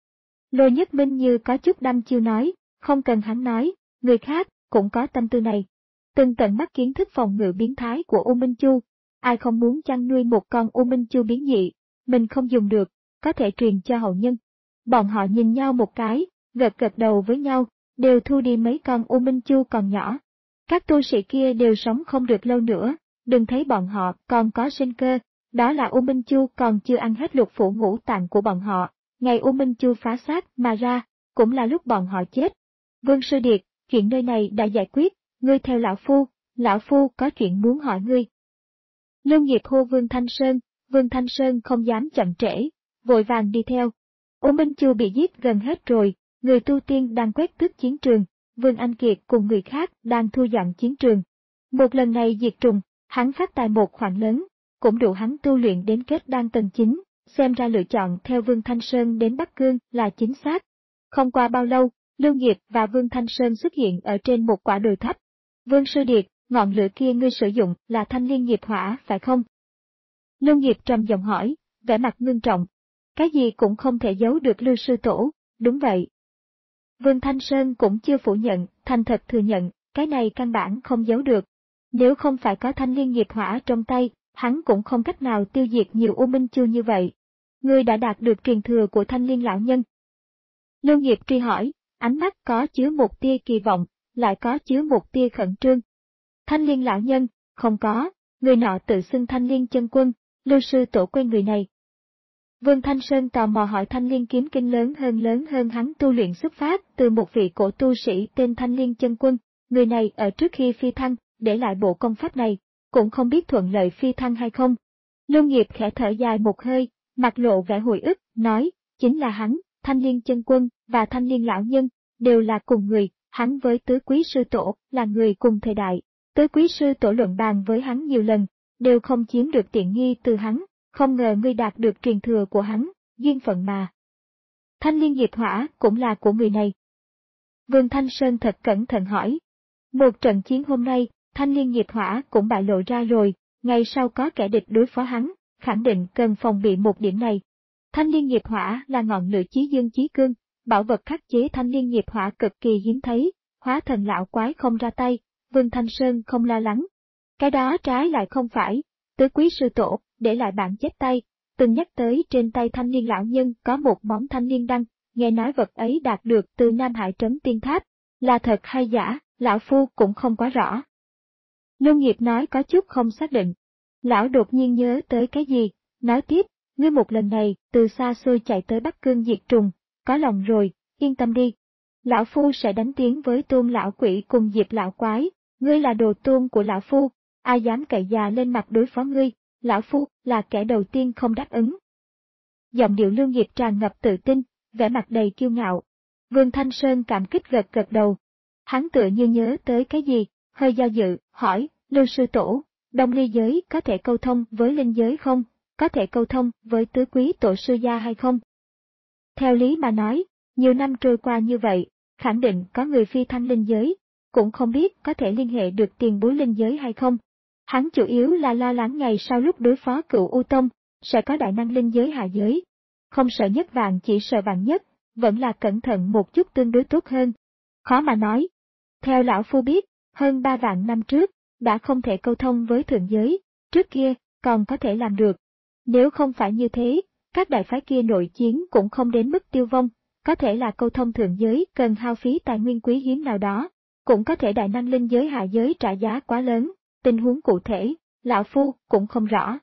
Lôi Nhất Minh như có chút đăm chiêu nói, không cần hắn nói, người khác cũng có tâm tư này. Từng tận mắt kiến thức phòng ngự biến thái của U Minh Chu, ai không muốn chăn nuôi một con U Minh Chu biến dị, mình không dùng được, có thể truyền cho hậu nhân. Bọn họ nhìn nhau một cái, gật gật đầu với nhau, đều thu đi mấy con U Minh Chu còn nhỏ. Các tu sĩ kia đều sống không được lâu nữa, đừng thấy bọn họ còn có sinh cơ, đó là U Minh Chu còn chưa ăn hết lục phủ ngũ tạng của bọn họ, ngày U Minh Chu phá xác mà ra, cũng là lúc bọn họ chết. Vương Sư Điệt, chuyện nơi này đã giải quyết, ngươi theo lão phu, lão phu có chuyện muốn hỏi ngươi. Lưu Nghiệp hô Vương Thanh Sơn, Vương Thanh Sơn không dám chậm trễ, vội vàng đi theo. U Minh Chu bị giết gần hết rồi, người tu tiên đang quét tước chiến trường, Vương Anh Kiệt cùng người khác đang thu dọn chiến trường. Một lần này diệt trùng, hắn phát tài một khoản lớn, cũng đủ hắn tu luyện đến kết đan tầng chín, xem ra lựa chọn theo Vương Thanh Sơn đến Bắc Cương là chính xác. Không qua bao lâu, Lưu Nghiệp và Vương Thanh Sơn xuất hiện ở trên một quả đồi thấp. Vương Sư Điệt, ngọn lửa kia ngươi sử dụng là thanh liên nghiệp hỏa phải không? Lưu Nghiệp trầm giọng hỏi, vẻ mặt ngưng trọng. Cái gì cũng không thể giấu được Lưu Sư Tổ, đúng vậy. Vương Thanh Sơn cũng chưa phủ nhận, thành thật thừa nhận, cái này căn bản không giấu được. Nếu không phải có thanh liên nghiệp hỏa trong tay, hắn cũng không cách nào tiêu diệt nhiều U Minh Chu như vậy. Ngươi đã đạt được truyền thừa của thanh liên lão nhân. Lưu Nghiệp truy hỏi, ánh mắt có chứa một tia kỳ vọng, lại có chứa một tia khẩn trương. Thanh liên lão nhân, không có, người nọ tự xưng thanh liên chân quân, Lưu Sư Tổ quen người này. Vương Thanh Sơn tò mò hỏi thanh liên kiếm kinh lớn hơn lớn hơn hắn tu luyện xuất phát từ một vị cổ tu sĩ tên thanh liên chân quân, người này ở trước khi phi thăng, để lại bộ công pháp này, cũng không biết thuận lợi phi thăng hay không. Lưu Nghiệp khẽ thở dài một hơi, mặt lộ vẻ hồi ức, nói, chính là hắn, thanh liên chân quân và thanh liên lão nhân, đều là cùng người, hắn với tứ quý sư tổ là người cùng thời đại, tứ quý sư tổ luận bàn với hắn nhiều lần, đều không chiếm được tiện nghi từ hắn, không ngờ ngươi đạt được truyền thừa của hắn, duyên phận mà. Thanh liên nghiệp hỏa cũng là của người này. Vương Thanh Sơn thật cẩn thận hỏi. Một trận chiến hôm nay, thanh liên nghiệp hỏa cũng bại lộ ra rồi, ngày sau có kẻ địch đối phó hắn, khẳng định cần phòng bị một điểm này. Thanh liên nghiệp hỏa là ngọn lửa chí dương chí cương, bảo vật khắc chế thanh liên nghiệp hỏa cực kỳ hiếm thấy, hóa thần lão quái không ra tay, Vương Thanh Sơn không lo lắng. Cái đó trái lại không phải, tứ quý sư tổ, để lại bản chép tay, từng nhắc tới trên tay thanh liên lão nhân có một món thanh liên đăng, nghe nói vật ấy đạt được từ Nam Hải Trấn Tiên Tháp, là thật hay giả, lão phu cũng không quá rõ. Lưu Nghiệp nói có chút không xác định. Lão đột nhiên nhớ tới cái gì, nói tiếp, ngươi một lần này từ xa xôi chạy tới Bắc Cương diệt trùng, có lòng rồi, yên tâm đi. Lão phu sẽ đánh tiếng với Tôn lão quỷ cùng Diệp lão quái, ngươi là đồ tôn của lão phu, ai dám cậy già lên mặt đối phó ngươi, lão phu là kẻ đầu tiên không đáp ứng. Giọng điệu Lưu Nghiệp tràn ngập tự tin, vẻ mặt đầy kiêu ngạo. Vương Thanh Sơn cảm kích gật gật đầu. Hắn tựa như nhớ tới cái gì, hơi do dự, hỏi, Lưu sư tổ, Đông Ly giới có thể câu thông với linh giới không, có thể câu thông với tứ quý tổ sư gia hay không? Theo lý mà nói, nhiều năm trôi qua như vậy, khẳng định có người phi thăng linh giới, cũng không biết có thể liên hệ được tiền bối linh giới hay không. Hắn chủ yếu là lo lắng ngày sau lúc đối phó Cửu U Tông, sẽ có đại năng linh giới hạ giới. Không sợ nhất vạn chỉ sợ vạn nhất, vẫn là cẩn thận một chút tương đối tốt hơn. Khó mà nói. Theo lão phu biết, hơn ba vạn năm trước, đã không thể câu thông với thượng giới, trước kia, còn có thể làm được. Nếu không phải như thế, các đại phái kia nội chiến cũng không đến mức tiêu vong, có thể là câu thông thượng giới cần hao phí tài nguyên quý hiếm nào đó, cũng có thể đại năng linh giới hạ giới trả giá quá lớn, tình huống cụ thể, lão phu cũng không rõ.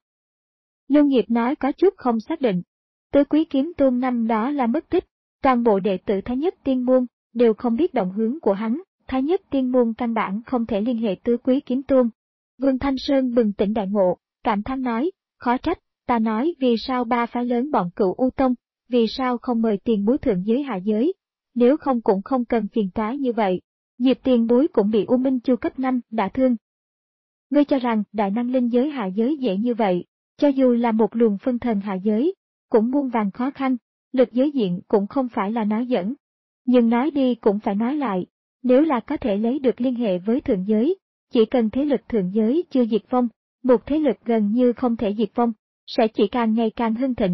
Lưu Nghiệp nói có chút không xác định. Tứ quý kiếm tôn năm đó là mất tích, toàn bộ đệ tử Thái Nhất Tiên Môn đều không biết động hướng của hắn, Thái Nhất Tiên Môn căn bản không thể liên hệ tứ quý kiếm tôn. Vương Thanh Sơn bừng tỉnh đại ngộ, cảm thán nói, khó trách, ta nói vì sao ba phái lớn bọn Cửu U Tông, vì sao không mời tiền bối thượng giới hạ giới, nếu không cũng không cần phiền toái như vậy. Diệp tiền bối cũng bị U Minh Chu cấp năm đả thương. Ngươi cho rằng đại năng linh giới hạ giới dễ như vậy, cho dù là một luồng phân thần hạ giới, cũng muôn vàn khó khăn, lực giới diện cũng không phải là nói giỡn. Nhưng nói đi cũng phải nói lại, nếu là có thể lấy được liên hệ với thượng giới, chỉ cần thế lực thượng giới chưa diệt vong, một thế lực gần như không thể diệt vong, sẽ chỉ càng ngày càng hưng thịnh.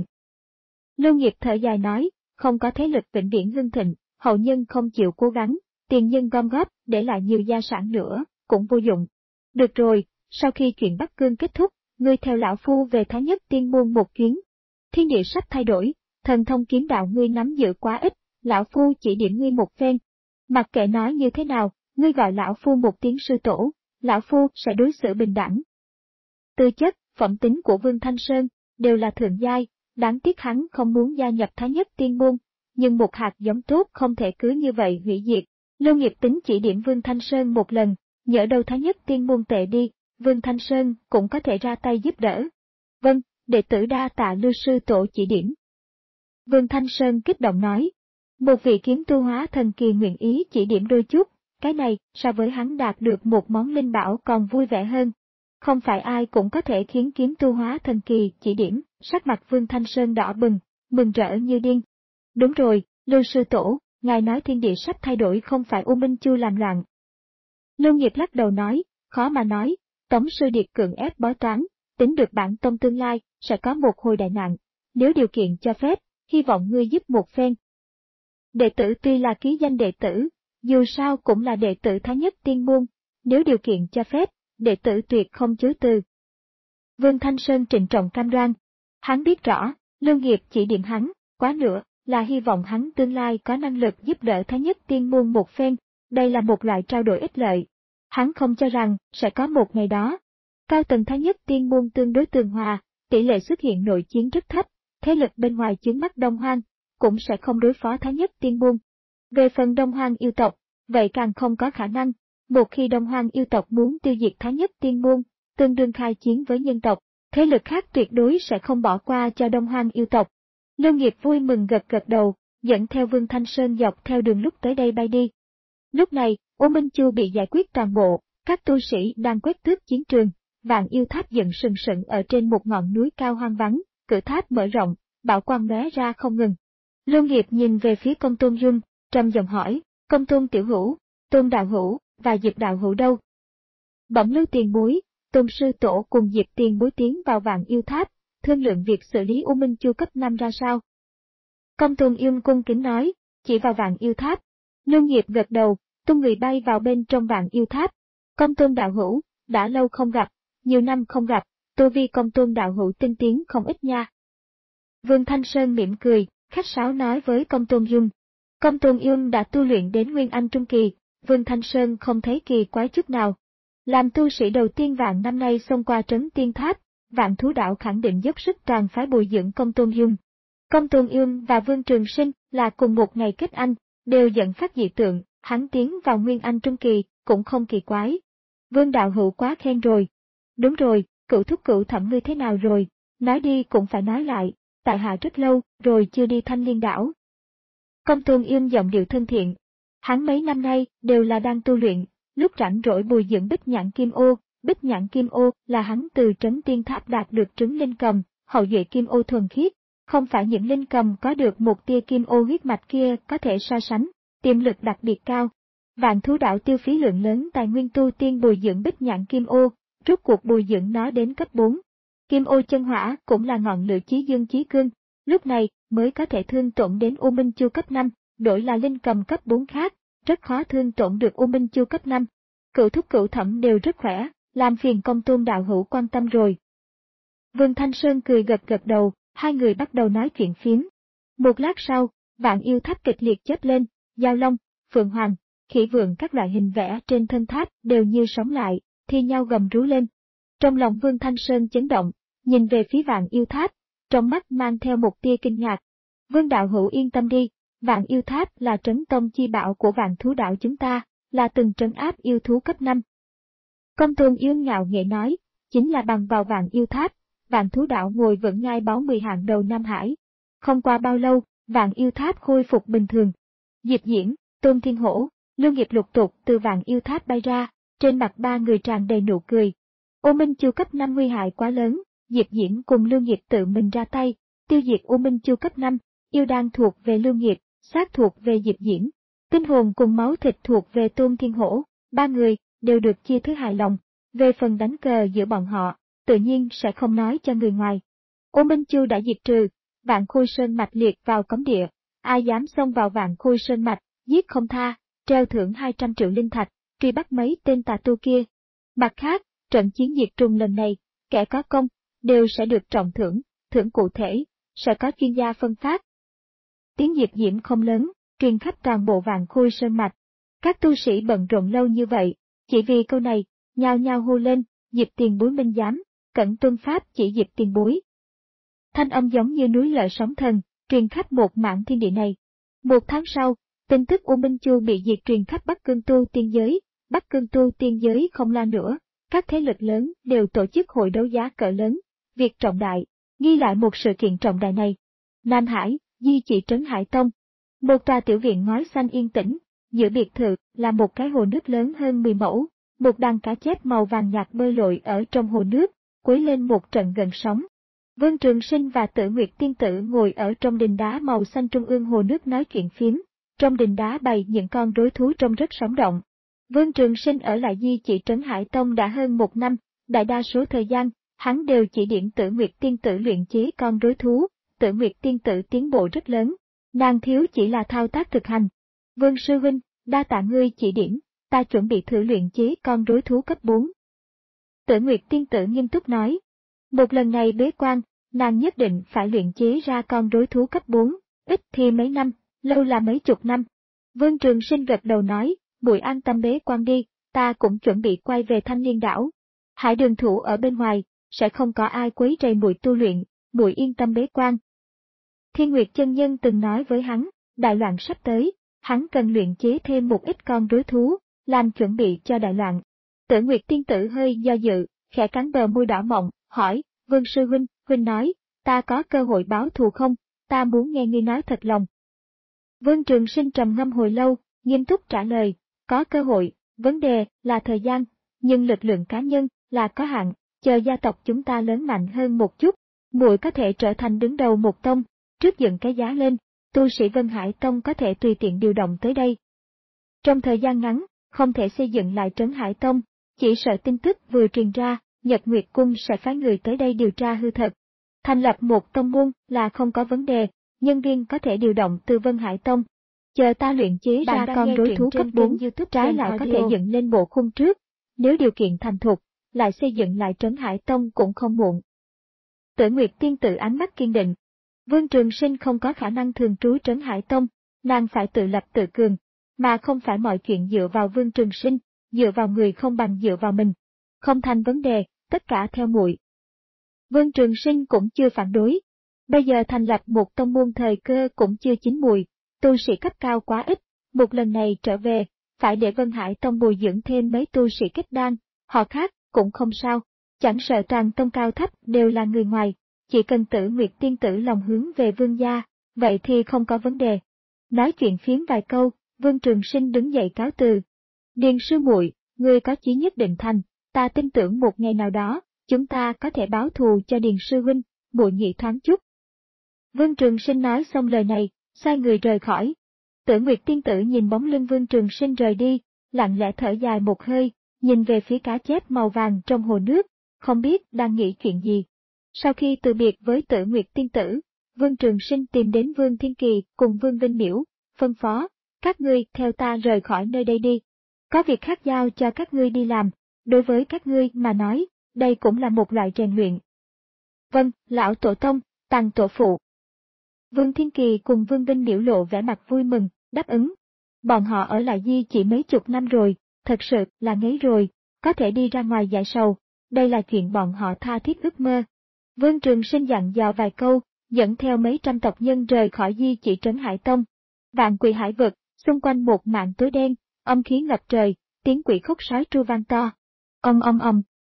Lưu Nghiệp thở dài nói, không có thế lực vĩnh viễn hưng thịnh, hậu nhân không chịu cố gắng, tiền nhân gom góp để lại nhiều gia sản nữa, cũng vô dụng. Được rồi, sau khi chuyện Bắc Cương kết thúc, ngươi theo lão phu về Thái Nhất Tiên Môn một chuyến. Thiên địa sắp thay đổi, thần thông kiếm đạo ngươi nắm giữ quá ít, lão phu chỉ điểm ngươi một phen. Mặc kệ nói như thế nào, ngươi gọi lão phu một tiếng sư tổ, lão phu sẽ đối xử bình đẳng. Tư chất, phẩm tính của Vương Thanh Sơn đều là thượng giai, đáng tiếc hắn không muốn gia nhập Thái Nhất Tiên Môn, nhưng một hạt giống tốt không thể cứ như vậy hủy diệt. Lưu Nghiệp tính chỉ điểm Vương Thanh Sơn một lần, nhỡ đâu Thái Nhất Tiên Môn tệ đi, Vương Thanh Sơn cũng có thể ra tay giúp đỡ. Vâng, đệ tử đa tạ Lưu sư tổ chỉ điểm. Vương Thanh Sơn kích động nói. Một vị kiếm tu hóa thần kỳ nguyện ý chỉ điểm đôi chút, cái này so với hắn đạt được một món linh bảo còn vui vẻ hơn. Không phải ai cũng có thể khiến kiếm tu hóa thần kỳ chỉ điểm, sắc mặt Vương Thanh Sơn đỏ bừng, mừng rỡ như điên. Đúng rồi, Lưu sư tổ, ngài nói thiên địa sắp thay đổi không phải U Minh Chu làm loạn. Lưu Nghiệp lắc đầu nói, khó mà nói, Tống sư điệt cưỡng ép bói toán, tính được bản tông tương lai, sẽ có một hồi đại nạn, nếu điều kiện cho phép, hy vọng ngươi giúp một phen. Đệ tử tuy là ký danh đệ tử, dù sao cũng là đệ tử Thái Nhất Tiên Môn, nếu điều kiện cho phép, đệ tử tuyệt không chối từ. Vương Thanh Sơn trịnh trọng cam đoan, hắn biết rõ, Lưu Nghiệp chỉ điểm hắn, quá nữa, là hy vọng hắn tương lai có năng lực giúp đỡ Thái Nhất Tiên Môn một phen, đây là một loại trao đổi ích lợi. Hắn không cho rằng sẽ có một ngày đó. Cao tầng Thái Nhất Tiên Môn tương đối tường hòa, tỷ lệ xuất hiện nội chiến rất thấp, thế lực bên ngoài chướng mắt Đông Hoang, cũng sẽ không đối phó Thái Nhất Tiên Môn. Về phần Đông Hoang yêu tộc, vậy càng không có khả năng, một khi Đông Hoang yêu tộc muốn tiêu diệt Thái Nhất Tiên Môn, tương đương khai chiến với nhân tộc, thế lực khác tuyệt đối sẽ không bỏ qua cho Đông Hoang yêu tộc. Lưu Nghiệp vui mừng gật gật đầu, dẫn theo Vương Thanh Sơn dọc theo đường lúc tới đây bay đi. Lúc này, U Minh Chu bị giải quyết toàn bộ, các tu sĩ đang quét tước chiến trường, Vạn Yêu Tháp dựng sừng sững ở trên một ngọn núi cao hoang vắng, cửa tháp mở rộng, bảo quang lóe ra không ngừng. Lưu Nghiệp nhìn về phía Công Tôn Dung, trầm giọng hỏi, Công Tôn tiểu hữu, Tôn đạo hữu, và Diệp đạo hữu đâu? Bẩm Lưu tiền bối, Tôn sư tổ cùng Diệp tiền bối tiến vào Vạn Yêu Tháp, thương lượng việc xử lý U Minh Chu cấp năm ra sao? Công Tôn Dung cung kính nói, chỉ vào Vạn Yêu Tháp. Lưu Nghiệp gật đầu, tung người bay vào bên trong Vạn Yêu Tháp. Công Tôn đạo hữu, đã lâu không gặp, nhiều năm không gặp, tu vi Công Tôn đạo hữu tinh tiến không ít nha. Vương Thanh Sơn mỉm cười, khách sáo nói với Công Tôn Dung. Công Tôn Dung đã tu luyện đến Nguyên Anh Trung Kỳ, Vương Thanh Sơn không thấy kỳ quái chút nào. Làm tu sĩ đầu tiên vạn năm nay xông qua trấn tiên tháp, Vạn Thú Đạo khẳng định dốc sức toàn phái bồi dưỡng Công Tôn Dung. Công Tôn Dung và Vương Trường Sinh là cùng một ngày kết anh, đều dẫn phát dị tượng, hắn tiến vào Nguyên Anh Trung Kỳ, cũng không kỳ quái. Vương đạo hữu quá khen rồi. Đúng rồi, cửu thúc cửu thẩm ngươi thế nào rồi, nói đi cũng phải nói lại, tại hạ rất lâu, rồi chưa đi Thanh Liên đảo. Công Tôn Yên giọng điệu thân thiện. Hắn mấy năm nay đều là đang tu luyện, lúc rảnh rỗi bồi dưỡng Bích Nhãn Kim Ô. Bích Nhãn Kim Ô là hắn từ trấn tiên tháp đạt được trứng linh cầm, hậu duệ Kim Ô thuần khiết, không phải những linh cầm có được một tia Kim Ô huyết mạch kia có thể so sánh, tiềm lực đặc biệt cao. Vạn Thú Đạo tiêu phí lượng lớn tài nguyên tu tiên bồi dưỡng Bích Nhãn Kim Ô, rút cuộc bồi dưỡng nó đến cấp bốn. Kim Ô chân hỏa cũng là ngọn lửa chí dương chí cương, lúc này mới có thể thương tổn đến U Minh Chu cấp năm, đổi là linh cầm cấp bốn khác, rất khó thương tổn được U Minh Chu cấp năm. Cửu thúc cửu thẩm đều rất khỏe, làm phiền Công Tôn đạo hữu quan tâm rồi. Vương Thanh Sơn cười gật gật đầu, hai người bắt đầu nói chuyện phiếm. Một lát sau, Vạn Yêu Tháp kịch liệt chớp lên, giao long, phượng hoàng, khỉ vượn các loại hình vẽ trên thân tháp đều như sống lại, thi nhau gầm rú lên. Trong lòng Vương Thanh Sơn chấn động, nhìn về phía Vạn Yêu Tháp, trong mắt mang theo một tia kinh ngạc. Vương đạo hữu yên tâm đi, Vạn Yêu Tháp là trấn tông chi bảo của Vạn Thú Đạo chúng ta, là từng trấn áp yêu thú cấp năm. Công Tôn Yên ngạo nghệ nói, chính là bằng vào Vạn Yêu Tháp, Vạn Thú Đạo ngồi vững ngai báo mười hạng đầu Nam Hải. Không qua bao lâu, Vạn Yêu Tháp khôi phục bình thường. Diệp Diễn, Tôn Thiên Hổ, Lưu Nghiệp lục tục từ Vạn Yêu Tháp bay ra, trên mặt ba người tràn đầy nụ cười. U Minh Chu cấp năm nguy hại quá lớn, Diệp Diễn cùng Lưu Nghiệp tự mình ra tay, tiêu diệt U Minh Chu cấp năm, yêu đan thuộc về Lưu Nghiệp, sát thuộc về Diệp Diễn, tinh hồn cùng máu thịt thuộc về Tôn Thiên Hổ, ba người đều được chia thứ hài lòng. Về phần đánh cờ giữa bọn họ, tự nhiên sẽ không nói cho người ngoài. U Minh Chu đã diệt trừ, Vạn Khôi Sơn Mạch liệt vào cấm địa, ai dám xông vào Vạn Khôi Sơn Mạch, giết không tha, treo thưởng hai trăm triệu linh thạch, truy bắt mấy tên tà tu kia. Mặt khác, trận chiến diệt trùng lần này, kẻ có công, đều sẽ được trọng thưởng, thưởng cụ thể, sẽ có chuyên gia phân phát. Tiếng Diệp Diễm không lớn, truyền khắp toàn bộ Vạn Khôi Sơn Mạch. Các tu sĩ bận rộn lâu như vậy, chỉ vì câu này, nhao nhao hô lên, Diệp tiền bối minh giám, cẩn tuân pháp chỉ Diệp tiền bối. Thanh âm giống như núi lở sóng thần, truyền khắp một mảng thiên địa này. Một tháng sau, tin tức U Minh Chu bị diệt truyền khắp Bắc Cương tu tiên giới, Bắc Cương tu tiên giới không lo nữa, các thế lực lớn đều tổ chức hội đấu giá cỡ lớn, việc trọng đại, ghi lại một sự kiện trọng đại này. Nam Hải, di chỉ trấn Hải Tông. Một tòa tiểu viện ngói xanh yên tĩnh, giữa biệt thự là một cái hồ nước lớn hơn mười mẫu, một đàn cá chép màu vàng nhạt bơi lội ở trong hồ nước, quấy lên một trận gần sóng. Vương Trường Sinh và Tử Nguyệt Tiên Tử ngồi ở trong đình đá màu xanh trung ương hồ nước nói chuyện phiếm, trong đình đá bày những con rối thú trông rất sống động. Vương Trường Sinh ở lại di chỉ trấn Hải Tông đã hơn một năm, đại đa số thời gian, hắn đều chỉ điểm Tử Nguyệt tiên tử luyện chế con rối thú. Tử Nguyệt tiên tử tiến bộ rất lớn, nàng thiếu chỉ là thao tác thực hành. Vương sư huynh, đa tạ ngươi chỉ điểm, ta chuẩn bị thử luyện chế con rối thú cấp bốn. Tử Nguyệt tiên tử nghiêm túc nói, một lần này bế quan, nàng nhất định phải luyện chế ra con rối thú cấp bốn, ít thì mấy năm, lâu là mấy chục năm. Vương Trường Sinh gật đầu nói, muội an tâm bế quan đi, ta cũng chuẩn bị quay về Thanh Liên đảo. Hải Đường thủ ở bên ngoài, sẽ không có ai quấy rầy muội tu luyện, muội yên tâm bế quan. Thiên Nguyệt chân nhân từng nói với hắn, đại loạn sắp tới, hắn cần luyện chế thêm một ít con rối thú, làm chuẩn bị cho đại loạn. Tử Nguyệt tiên tử hơi do dự, khẽ cắn bờ môi đỏ mọng, hỏi, Vương sư huynh, huynh nói, ta có cơ hội báo thù không, ta muốn nghe ngươi nói thật lòng. Vương Trường Sinh trầm ngâm hồi lâu, nghiêm túc trả lời, có cơ hội, vấn đề là thời gian, nhưng lực lượng cá nhân là có hạn, chờ gia tộc chúng ta lớn mạnh hơn một chút, muội có thể trở thành đứng đầu một tông, trước dựng cái giá lên, tu sĩ Vân Hải Tông có thể tùy tiện điều động tới đây. Trong thời gian ngắn, không thể xây dựng lại trấn Hải Tông, chỉ sợ tin tức vừa truyền ra, Nhật Nguyệt Cung sẽ phái người tới đây điều tra hư thật. Thành lập một tông môn là không có vấn đề, nhân viên có thể điều động từ Vân Hải Tông. Chờ ta luyện chế ra con rối thú cấp bốn, trái lại có thể dựng lên bộ khung trước, nếu điều kiện thành thục, lại xây dựng lại trấn Hải Tông cũng không muộn. Tử Nguyệt tiên tử ánh mắt kiên định. Vương Trường Sinh không có khả năng thường trú trấn Hải Tông, nàng phải tự lập tự cường, mà không phải mọi chuyện dựa vào Vương Trường Sinh, dựa vào người không bằng dựa vào mình. Không thành vấn đề, tất cả theo muội. Vương Trường Sinh cũng chưa phản đối. Bây giờ thành lập một tông môn thời cơ cũng chưa chín mùi, tu sĩ cấp cao quá ít, một lần này trở về, phải để Vân Hải Tông bồi dưỡng thêm mấy tu sĩ kết đan, họ khác cũng không sao, chẳng sợ toàn tông cao thấp đều là người ngoài, chỉ cần Tử Nguyệt tiên tử lòng hướng về Vương gia, vậy thì không có vấn đề. Nói chuyện phiếm vài câu, Vương Trường Sinh đứng dậy cáo từ. Điền sư muội, ngươi có chí nhất định thành, ta tin tưởng một ngày nào đó, chúng ta có thể báo thù cho Điền sư huynh, muội nghĩ thoáng chút. Vương Trường Sinh nói xong lời này, xoay người rời khỏi. Tử Nguyệt tiên tử nhìn bóng lưng Vương Trường Sinh rời đi, lặng lẽ thở dài một hơi, nhìn về phía cá chép màu vàng trong hồ nước, không biết đang nghĩ chuyện gì. Sau khi từ biệt với Tử Nguyệt tiên tử, Vương Trường Sinh tìm đến Vương Thiên Kỳ cùng Vương Vinh Miễu, phân phó, các ngươi theo ta rời khỏi nơi đây đi. Có việc khác giao cho các ngươi đi làm, đối với các ngươi mà nói, đây cũng là một loại rèn luyện. Vâng, lão tổ tông, Tằng tổ phụ. Vương Thiên Kỳ cùng Vương Vinh biểu lộ vẻ mặt vui mừng, đáp ứng. Bọn họ ở lại di chỉ mấy chục năm rồi, thật sự là ngấy rồi, có thể đi ra ngoài giải sầu, đây là chuyện bọn họ tha thiết ước mơ. Vương Trường Sinh dặn dò vài câu, dẫn theo mấy trăm tộc nhân rời khỏi di chỉ trấn Hải Tông. Vạn quỷ hải vực, xung quanh một mảng tối đen, âm khí ngập trời, tiếng quỷ khóc sói tru vang to. Ong ong ong.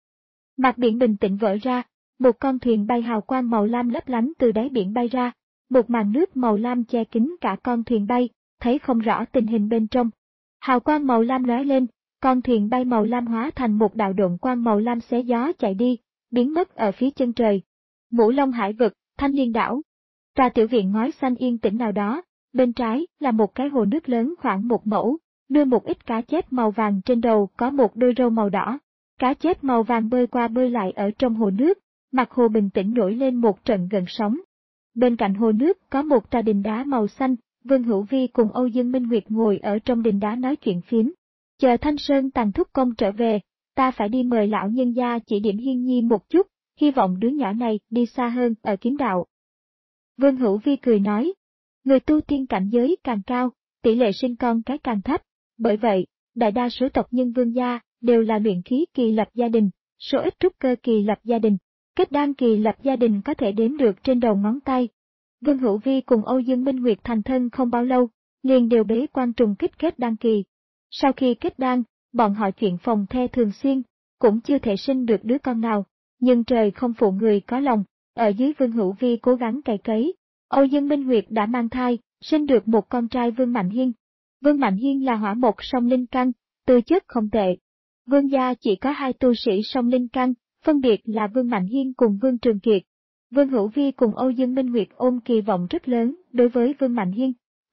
Mặt biển bình tĩnh vỡ ra, một con thuyền bay hào quang màu lam lấp lánh từ đáy biển bay ra, một màn nước màu lam che kín cả con thuyền bay, thấy không rõ tình hình bên trong. Hào quang màu lam lóe lên, con thuyền bay màu lam hóa thành một đạo độn quang màu lam xé gió chạy đi, biến mất ở phía chân trời. Ngũ Long hải vực, Thanh Liên đảo. Trà tiểu viện ngói xanh yên tĩnh nào đó, bên trái là một cái hồ nước lớn khoảng một mẫu, nuôi một ít cá chép màu vàng, trên đầu có một đôi râu màu đỏ. Cá chép màu vàng bơi qua bơi lại ở trong hồ nước, mặt hồ bình tĩnh nổi lên một trận gợn sóng. Bên cạnh hồ nước có một tòa đình đá màu xanh, Vương Hữu Vi cùng Âu Dương Minh Nguyệt ngồi ở trong đình đá nói chuyện phiếm. Chờ Thanh Sơn Tàng thúc công trở về, ta phải đi mời lão nhân gia chỉ điểm Hiên Nhi một chút, hy vọng đứa nhỏ này đi xa hơn ở kiếm đạo. Vương Hữu Vi cười nói, người tu tiên cảnh giới càng cao, tỷ lệ sinh con cái càng thấp, bởi vậy, đại đa số tộc nhân Vương gia đều là luyện khí kỳ lập gia đình, số ít trúc cơ kỳ lập gia đình, kết đan kỳ lập gia đình có thể đếm được trên đầu ngón tay. Vương Hữu Vi cùng Âu Dương Minh Nguyệt thành thân không bao lâu, liền đều bế quan trùng kích kết đan kỳ. Sau khi kết đan, bọn họ chuyện phòng the thường xuyên, cũng chưa thể sinh được đứa con nào, nhưng trời không phụ người có lòng, ở dưới Vương Hữu Vi cố gắng cày cấy, Âu Dương Minh Nguyệt đã mang thai, sinh được một con trai Vương Mạnh Hiên. Vương Mạnh Hiên là hỏa mộc song linh căn, tư chất không tệ. Vương gia chỉ có hai tu sĩ song linh căn, phân biệt là Vương Mạnh Hiên cùng Vương Trường Kiệt. Vương Hữu Vi cùng Âu Dương Minh Nguyệt ôm kỳ vọng rất lớn đối với Vương Mạnh Hiên.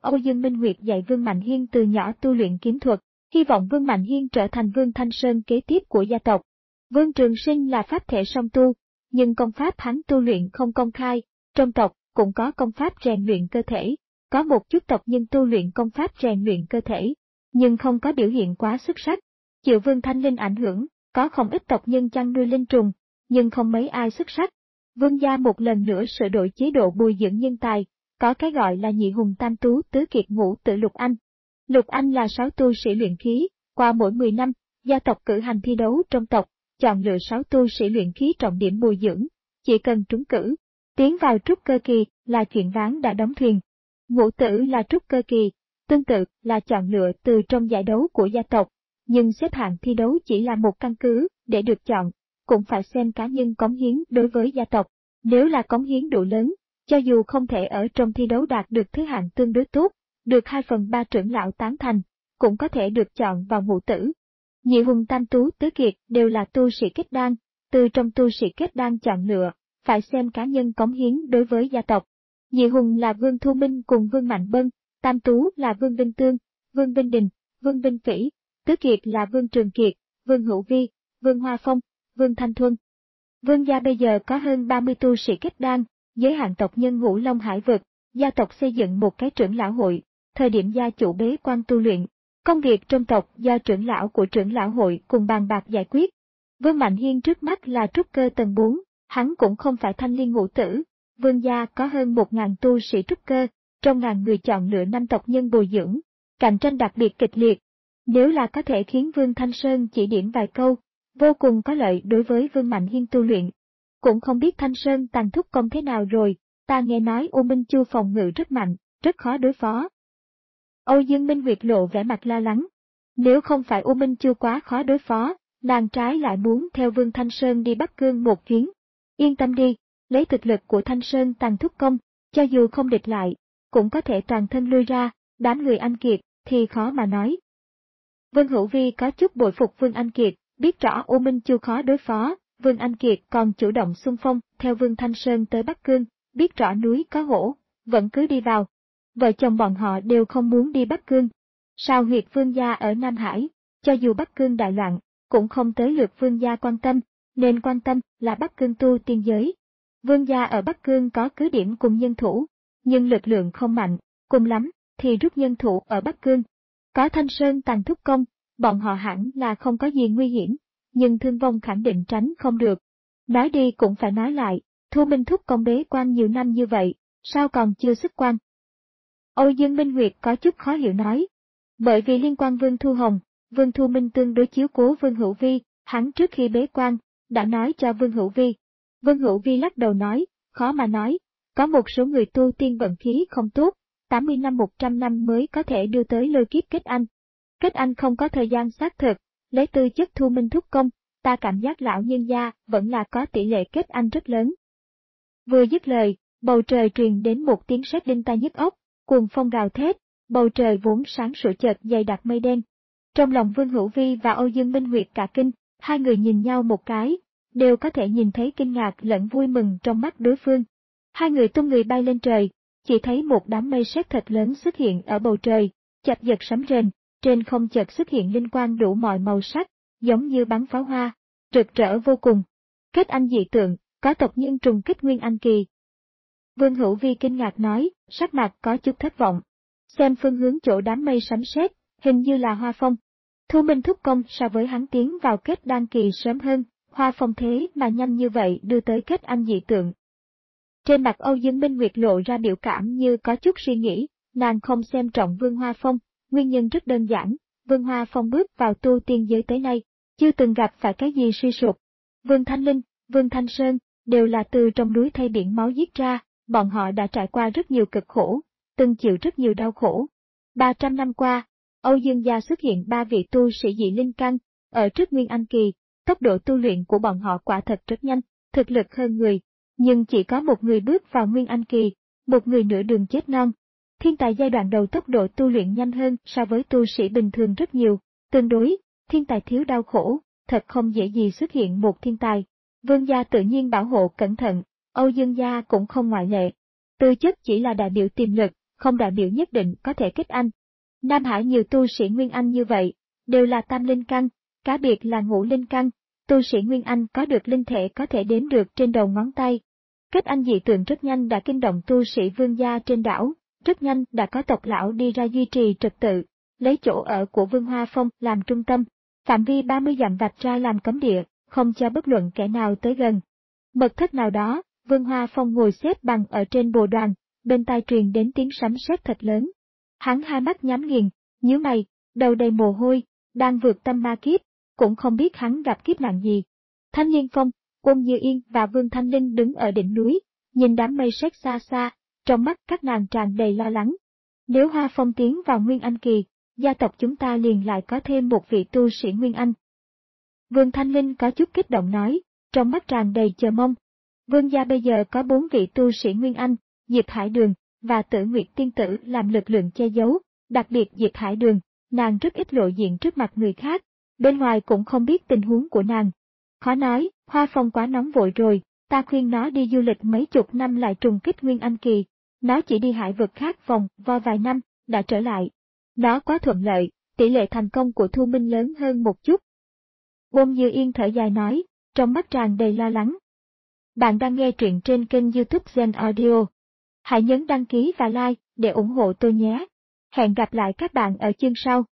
Âu Dương Minh Nguyệt dạy Vương Mạnh Hiên từ nhỏ tu luyện kiếm thuật, hy vọng Vương Mạnh Hiên trở thành Vương Thanh Sơn kế tiếp của gia tộc. Vương Trường Sinh là pháp thể song tu, nhưng công pháp hắn tu luyện không công khai, trong tộc cũng có công pháp rèn luyện cơ thể, có một chút tộc nhân tu luyện công pháp rèn luyện cơ thể, nhưng không có biểu hiện quá xuất sắc. Chịu Vương Thanh Linh ảnh hưởng, có không ít tộc nhân chăn nuôi linh trùng, nhưng không mấy ai xuất sắc. Vương gia một lần nữa sửa đổi chế độ bồi dưỡng nhân tài, có cái gọi là nhị hùng tam tú tứ kiệt ngũ tự Lục Anh. Lục Anh là sáu tu sĩ luyện khí, qua mỗi mười năm, gia tộc cử hành thi đấu trong tộc, chọn lựa sáu tu sĩ luyện khí trọng điểm bồi dưỡng, chỉ cần trúng cử, tiến vào trúc cơ kỳ là chuyện ván đã đóng thuyền. Ngũ tử là trúc cơ kỳ, tương tự là chọn lựa từ trong giải đấu của gia tộc, nhưng xếp hạng thi đấu chỉ là một căn cứ để được chọn, cũng phải xem cá nhân cống hiến đối với gia tộc. Nếu là cống hiến đủ lớn, cho dù không thể ở trong thi đấu đạt được thứ hạng tương đối tốt, được hai phần ba trưởng lão tán thành, cũng có thể được chọn vào ngũ tử. Nhị hùng tam tú tứ kiệt đều là tu sĩ kết đan, từ trong tu sĩ kết đan chọn lựa, phải xem cá nhân cống hiến đối với gia tộc. Nhị hùng là Vương Thu Minh cùng Vương Mạnh Bân, tam tú là Vương Vinh Tương, Vương Vinh Đình, Vương Vinh Phỉ, tứ kiệt là Vương Trường Kiệt, Vương Hữu Vi, Vương Hoa Phong, Vương Thanh Thuân. Vương gia bây giờ có hơn ba mươi tu sĩ kết đan, giới hạn tộc nhân Ngũ Long Hải vực, gia tộc xây dựng một cái trưởng lão hội, thời điểm gia chủ bế quan tu luyện. Công việc trong tộc do trưởng lão của trưởng lão hội cùng bàn bạc giải quyết. Vương Mạnh Hiên trước mắt là trúc cơ tầng bốn, hắn cũng không phải thanh liên ngũ tử. Vương gia có hơn một ngàn tu sĩ trúc cơ, trong ngàn người chọn lựa năm tộc nhân bồi dưỡng, cạnh tranh đặc biệt kịch liệt. Nếu là có thể khiến Vương Thanh Sơn chỉ điểm vài câu, vô cùng có lợi đối với Vương Mạnh Hiên tu luyện. Cũng không biết Thanh Sơn tàn thúc công thế nào rồi, ta nghe nói U Minh Chu phòng ngự rất mạnh, rất khó đối phó. Âu Dương Minh Nguyệt lộ vẻ mặt lo lắng. Nếu không phải U Minh Chu quá khó đối phó, nàng trái lại muốn theo Vương Thanh Sơn đi Bắc Cương một chuyến. Yên tâm đi, lấy thực lực của Thanh Sơn tàn thúc công, cho dù không địch lại, cũng có thể toàn thân lui ra, đám người Anh Kiệt thì khó mà nói. Vương Hữu Vi có chút bội phục Vương Anh Kiệt, biết rõ U Minh Chu khó đối phó, Vương Anh Kiệt còn chủ động xung phong theo Vương Thanh Sơn tới Bắc Cương, biết rõ núi có hổ, vẫn cứ đi vào. Vợ chồng bọn họ đều không muốn đi Bắc Cương. Sao huyệt Vương gia ở Nam Hải, cho dù Bắc Cương đại loạn, cũng không tới lượt Vương gia quan tâm, nên quan tâm là Bắc Cương tu tiên giới. Vương gia ở Bắc Cương có cứ điểm cùng nhân thủ, nhưng lực lượng không mạnh, cùng lắm thì rút nhân thủ ở Bắc Cương. Có Thanh Sơn tàn thúc công, bọn họ hẳn là không có gì nguy hiểm, nhưng thương vong khẳng định tránh không được. Nói đi cũng phải nói lại, Thu Minh thúc công bế quan nhiều năm như vậy, sao còn chưa xuất quan? Âu Dương Minh Nguyệt có chút khó hiểu nói. Bởi vì liên quan Vương Thu Hồng, Vương Thu Minh tương đối chiếu cố Vương Hữu Vi, hắn trước khi bế quan, đã nói cho Vương Hữu Vi. Vương Hữu Vi lắc đầu nói, khó mà nói, có một số người tu tiên vận khí không tốt, tám mươi năm một trăm năm mới có thể đưa tới lôi kiếp kết anh. Kết anh không có thời gian xác thực, lấy tư chất Thu Minh thúc công, ta cảm giác lão nhân gia vẫn là có tỷ lệ kết anh rất lớn. Vừa dứt lời, bầu trời truyền đến một tiếng sét đinh tai nhức óc, cuồng phong gào thét, bầu trời vốn sáng sủa chợt dày đặc mây đen. Trong lòng Vương Hữu Vi và Âu Dương Minh Nguyệt cả kinh, hai người nhìn nhau một cái, đều có thể nhìn thấy kinh ngạc lẫn vui mừng trong mắt đối phương. Hai người tung người bay lên trời, chỉ thấy một đám mây sét thật lớn xuất hiện ở bầu trời, chập giật sấm rền, trên không chợt xuất hiện linh quang đủ mọi màu sắc, giống như bắn pháo hoa, rực rỡ vô cùng. Kết anh dị tượng, có tộc nhân trùng kích Nguyên Anh kỳ. Vương Hữu Vi kinh ngạc nói, sắc mặt có chút thất vọng. Xem phương hướng chỗ đám mây sấm sét, hình như là Hoa Phong. Thu Minh thúc công so với hắn tiến vào kết đan kỳ sớm hơn, Hoa Phong thế mà nhanh như vậy đưa tới kết anh dị tượng. Trên mặt Âu Dương Minh Nguyệt lộ ra biểu cảm như có chút suy nghĩ, nàng không xem trọng Vương Hoa Phong, nguyên nhân rất đơn giản, Vương Hoa Phong bước vào tu tiên giới tới nay, chưa từng gặp phải cái gì suy sụp. Vương Thanh Linh, Vương Thanh Sơn, đều là từ trong núi thay biển máu giết ra, bọn họ đã trải qua rất nhiều cực khổ, từng chịu rất nhiều đau khổ. ba trăm năm qua, Âu Dương gia xuất hiện ba vị tu sĩ dị linh căn, ở trước Nguyên Anh kỳ, tốc độ tu luyện của bọn họ quả thật rất nhanh, thực lực hơn người, nhưng chỉ có một người bước vào Nguyên Anh kỳ, một người nửa đường chết non. Thiên tài giai đoạn đầu tốc độ tu luyện nhanh hơn so với tu sĩ bình thường rất nhiều, tương đối, thiên tài thiếu đau khổ, thật không dễ gì xuất hiện một thiên tài. Vương gia tự nhiên bảo hộ cẩn thận, Âu Dương gia cũng không ngoại lệ. Tư chất chỉ là đại biểu tiềm lực, không đại biểu nhất định có thể kết anh. Nam Hải nhiều tu sĩ Nguyên Anh như vậy, đều là tam linh căn, cá biệt là ngũ linh căn, tu sĩ Nguyên Anh có được linh thể có thể đếm được trên đầu ngón tay. Kết anh dị tượng rất nhanh đã kinh động tu sĩ Vương gia trên đảo, rất nhanh đã có tộc lão đi ra duy trì trật tự, lấy chỗ ở của Vương Hoa Phong làm trung tâm, phạm vi ba mươi dặm vạch ra làm cấm địa, không cho bất luận kẻ nào tới gần. Mật thất nào đó, Vương Hoa Phong ngồi xếp bằng ở trên bồ đoàn, bên tai truyền đến tiếng sấm sét thật lớn. Hắn hai mắt nhắm nghiền, nhíu mày, đầu đầy mồ hôi, đang vượt tâm ma kiếp, cũng không biết hắn gặp kiếp nạn gì. Thanh Liên Phong, Quân Như Yên và Vương Thanh Linh đứng ở đỉnh núi, nhìn đám mây sét xa xa, trong mắt các nàng tràn đầy lo lắng. Nếu Hoa Phong tiến vào Nguyên Anh kỳ, gia tộc chúng ta liền lại có thêm một vị tu sĩ Nguyên Anh. Vương Thanh Linh có chút kích động nói, trong mắt tràn đầy chờ mong. Vương gia bây giờ có bốn vị tu sĩ Nguyên Anh, Diệp Hải Đường và Tử Nguyệt Tiên Tử làm lực lượng che giấu, đặc biệt Diệp Hải Đường, nàng rất ít lộ diện trước mặt người khác, bên ngoài cũng không biết tình huống của nàng. Khó nói, Hoa Phong quá nóng vội rồi, ta khuyên nó đi du lịch mấy chục năm lại trùng kích Nguyên Anh kỳ, nó chỉ đi hải vực khác vòng vo vài năm, đã trở lại. Nó quá thuận lợi, tỷ lệ thành công của Thu Minh lớn hơn một chút. Quân Như Yên thở dài nói, trong mắt tràn đầy lo lắng. Bạn đang nghe truyện trên kênh YouTube Gen Audio. Hãy nhấn đăng ký và like để ủng hộ tôi nhé. Hẹn gặp lại các bạn ở chương sau.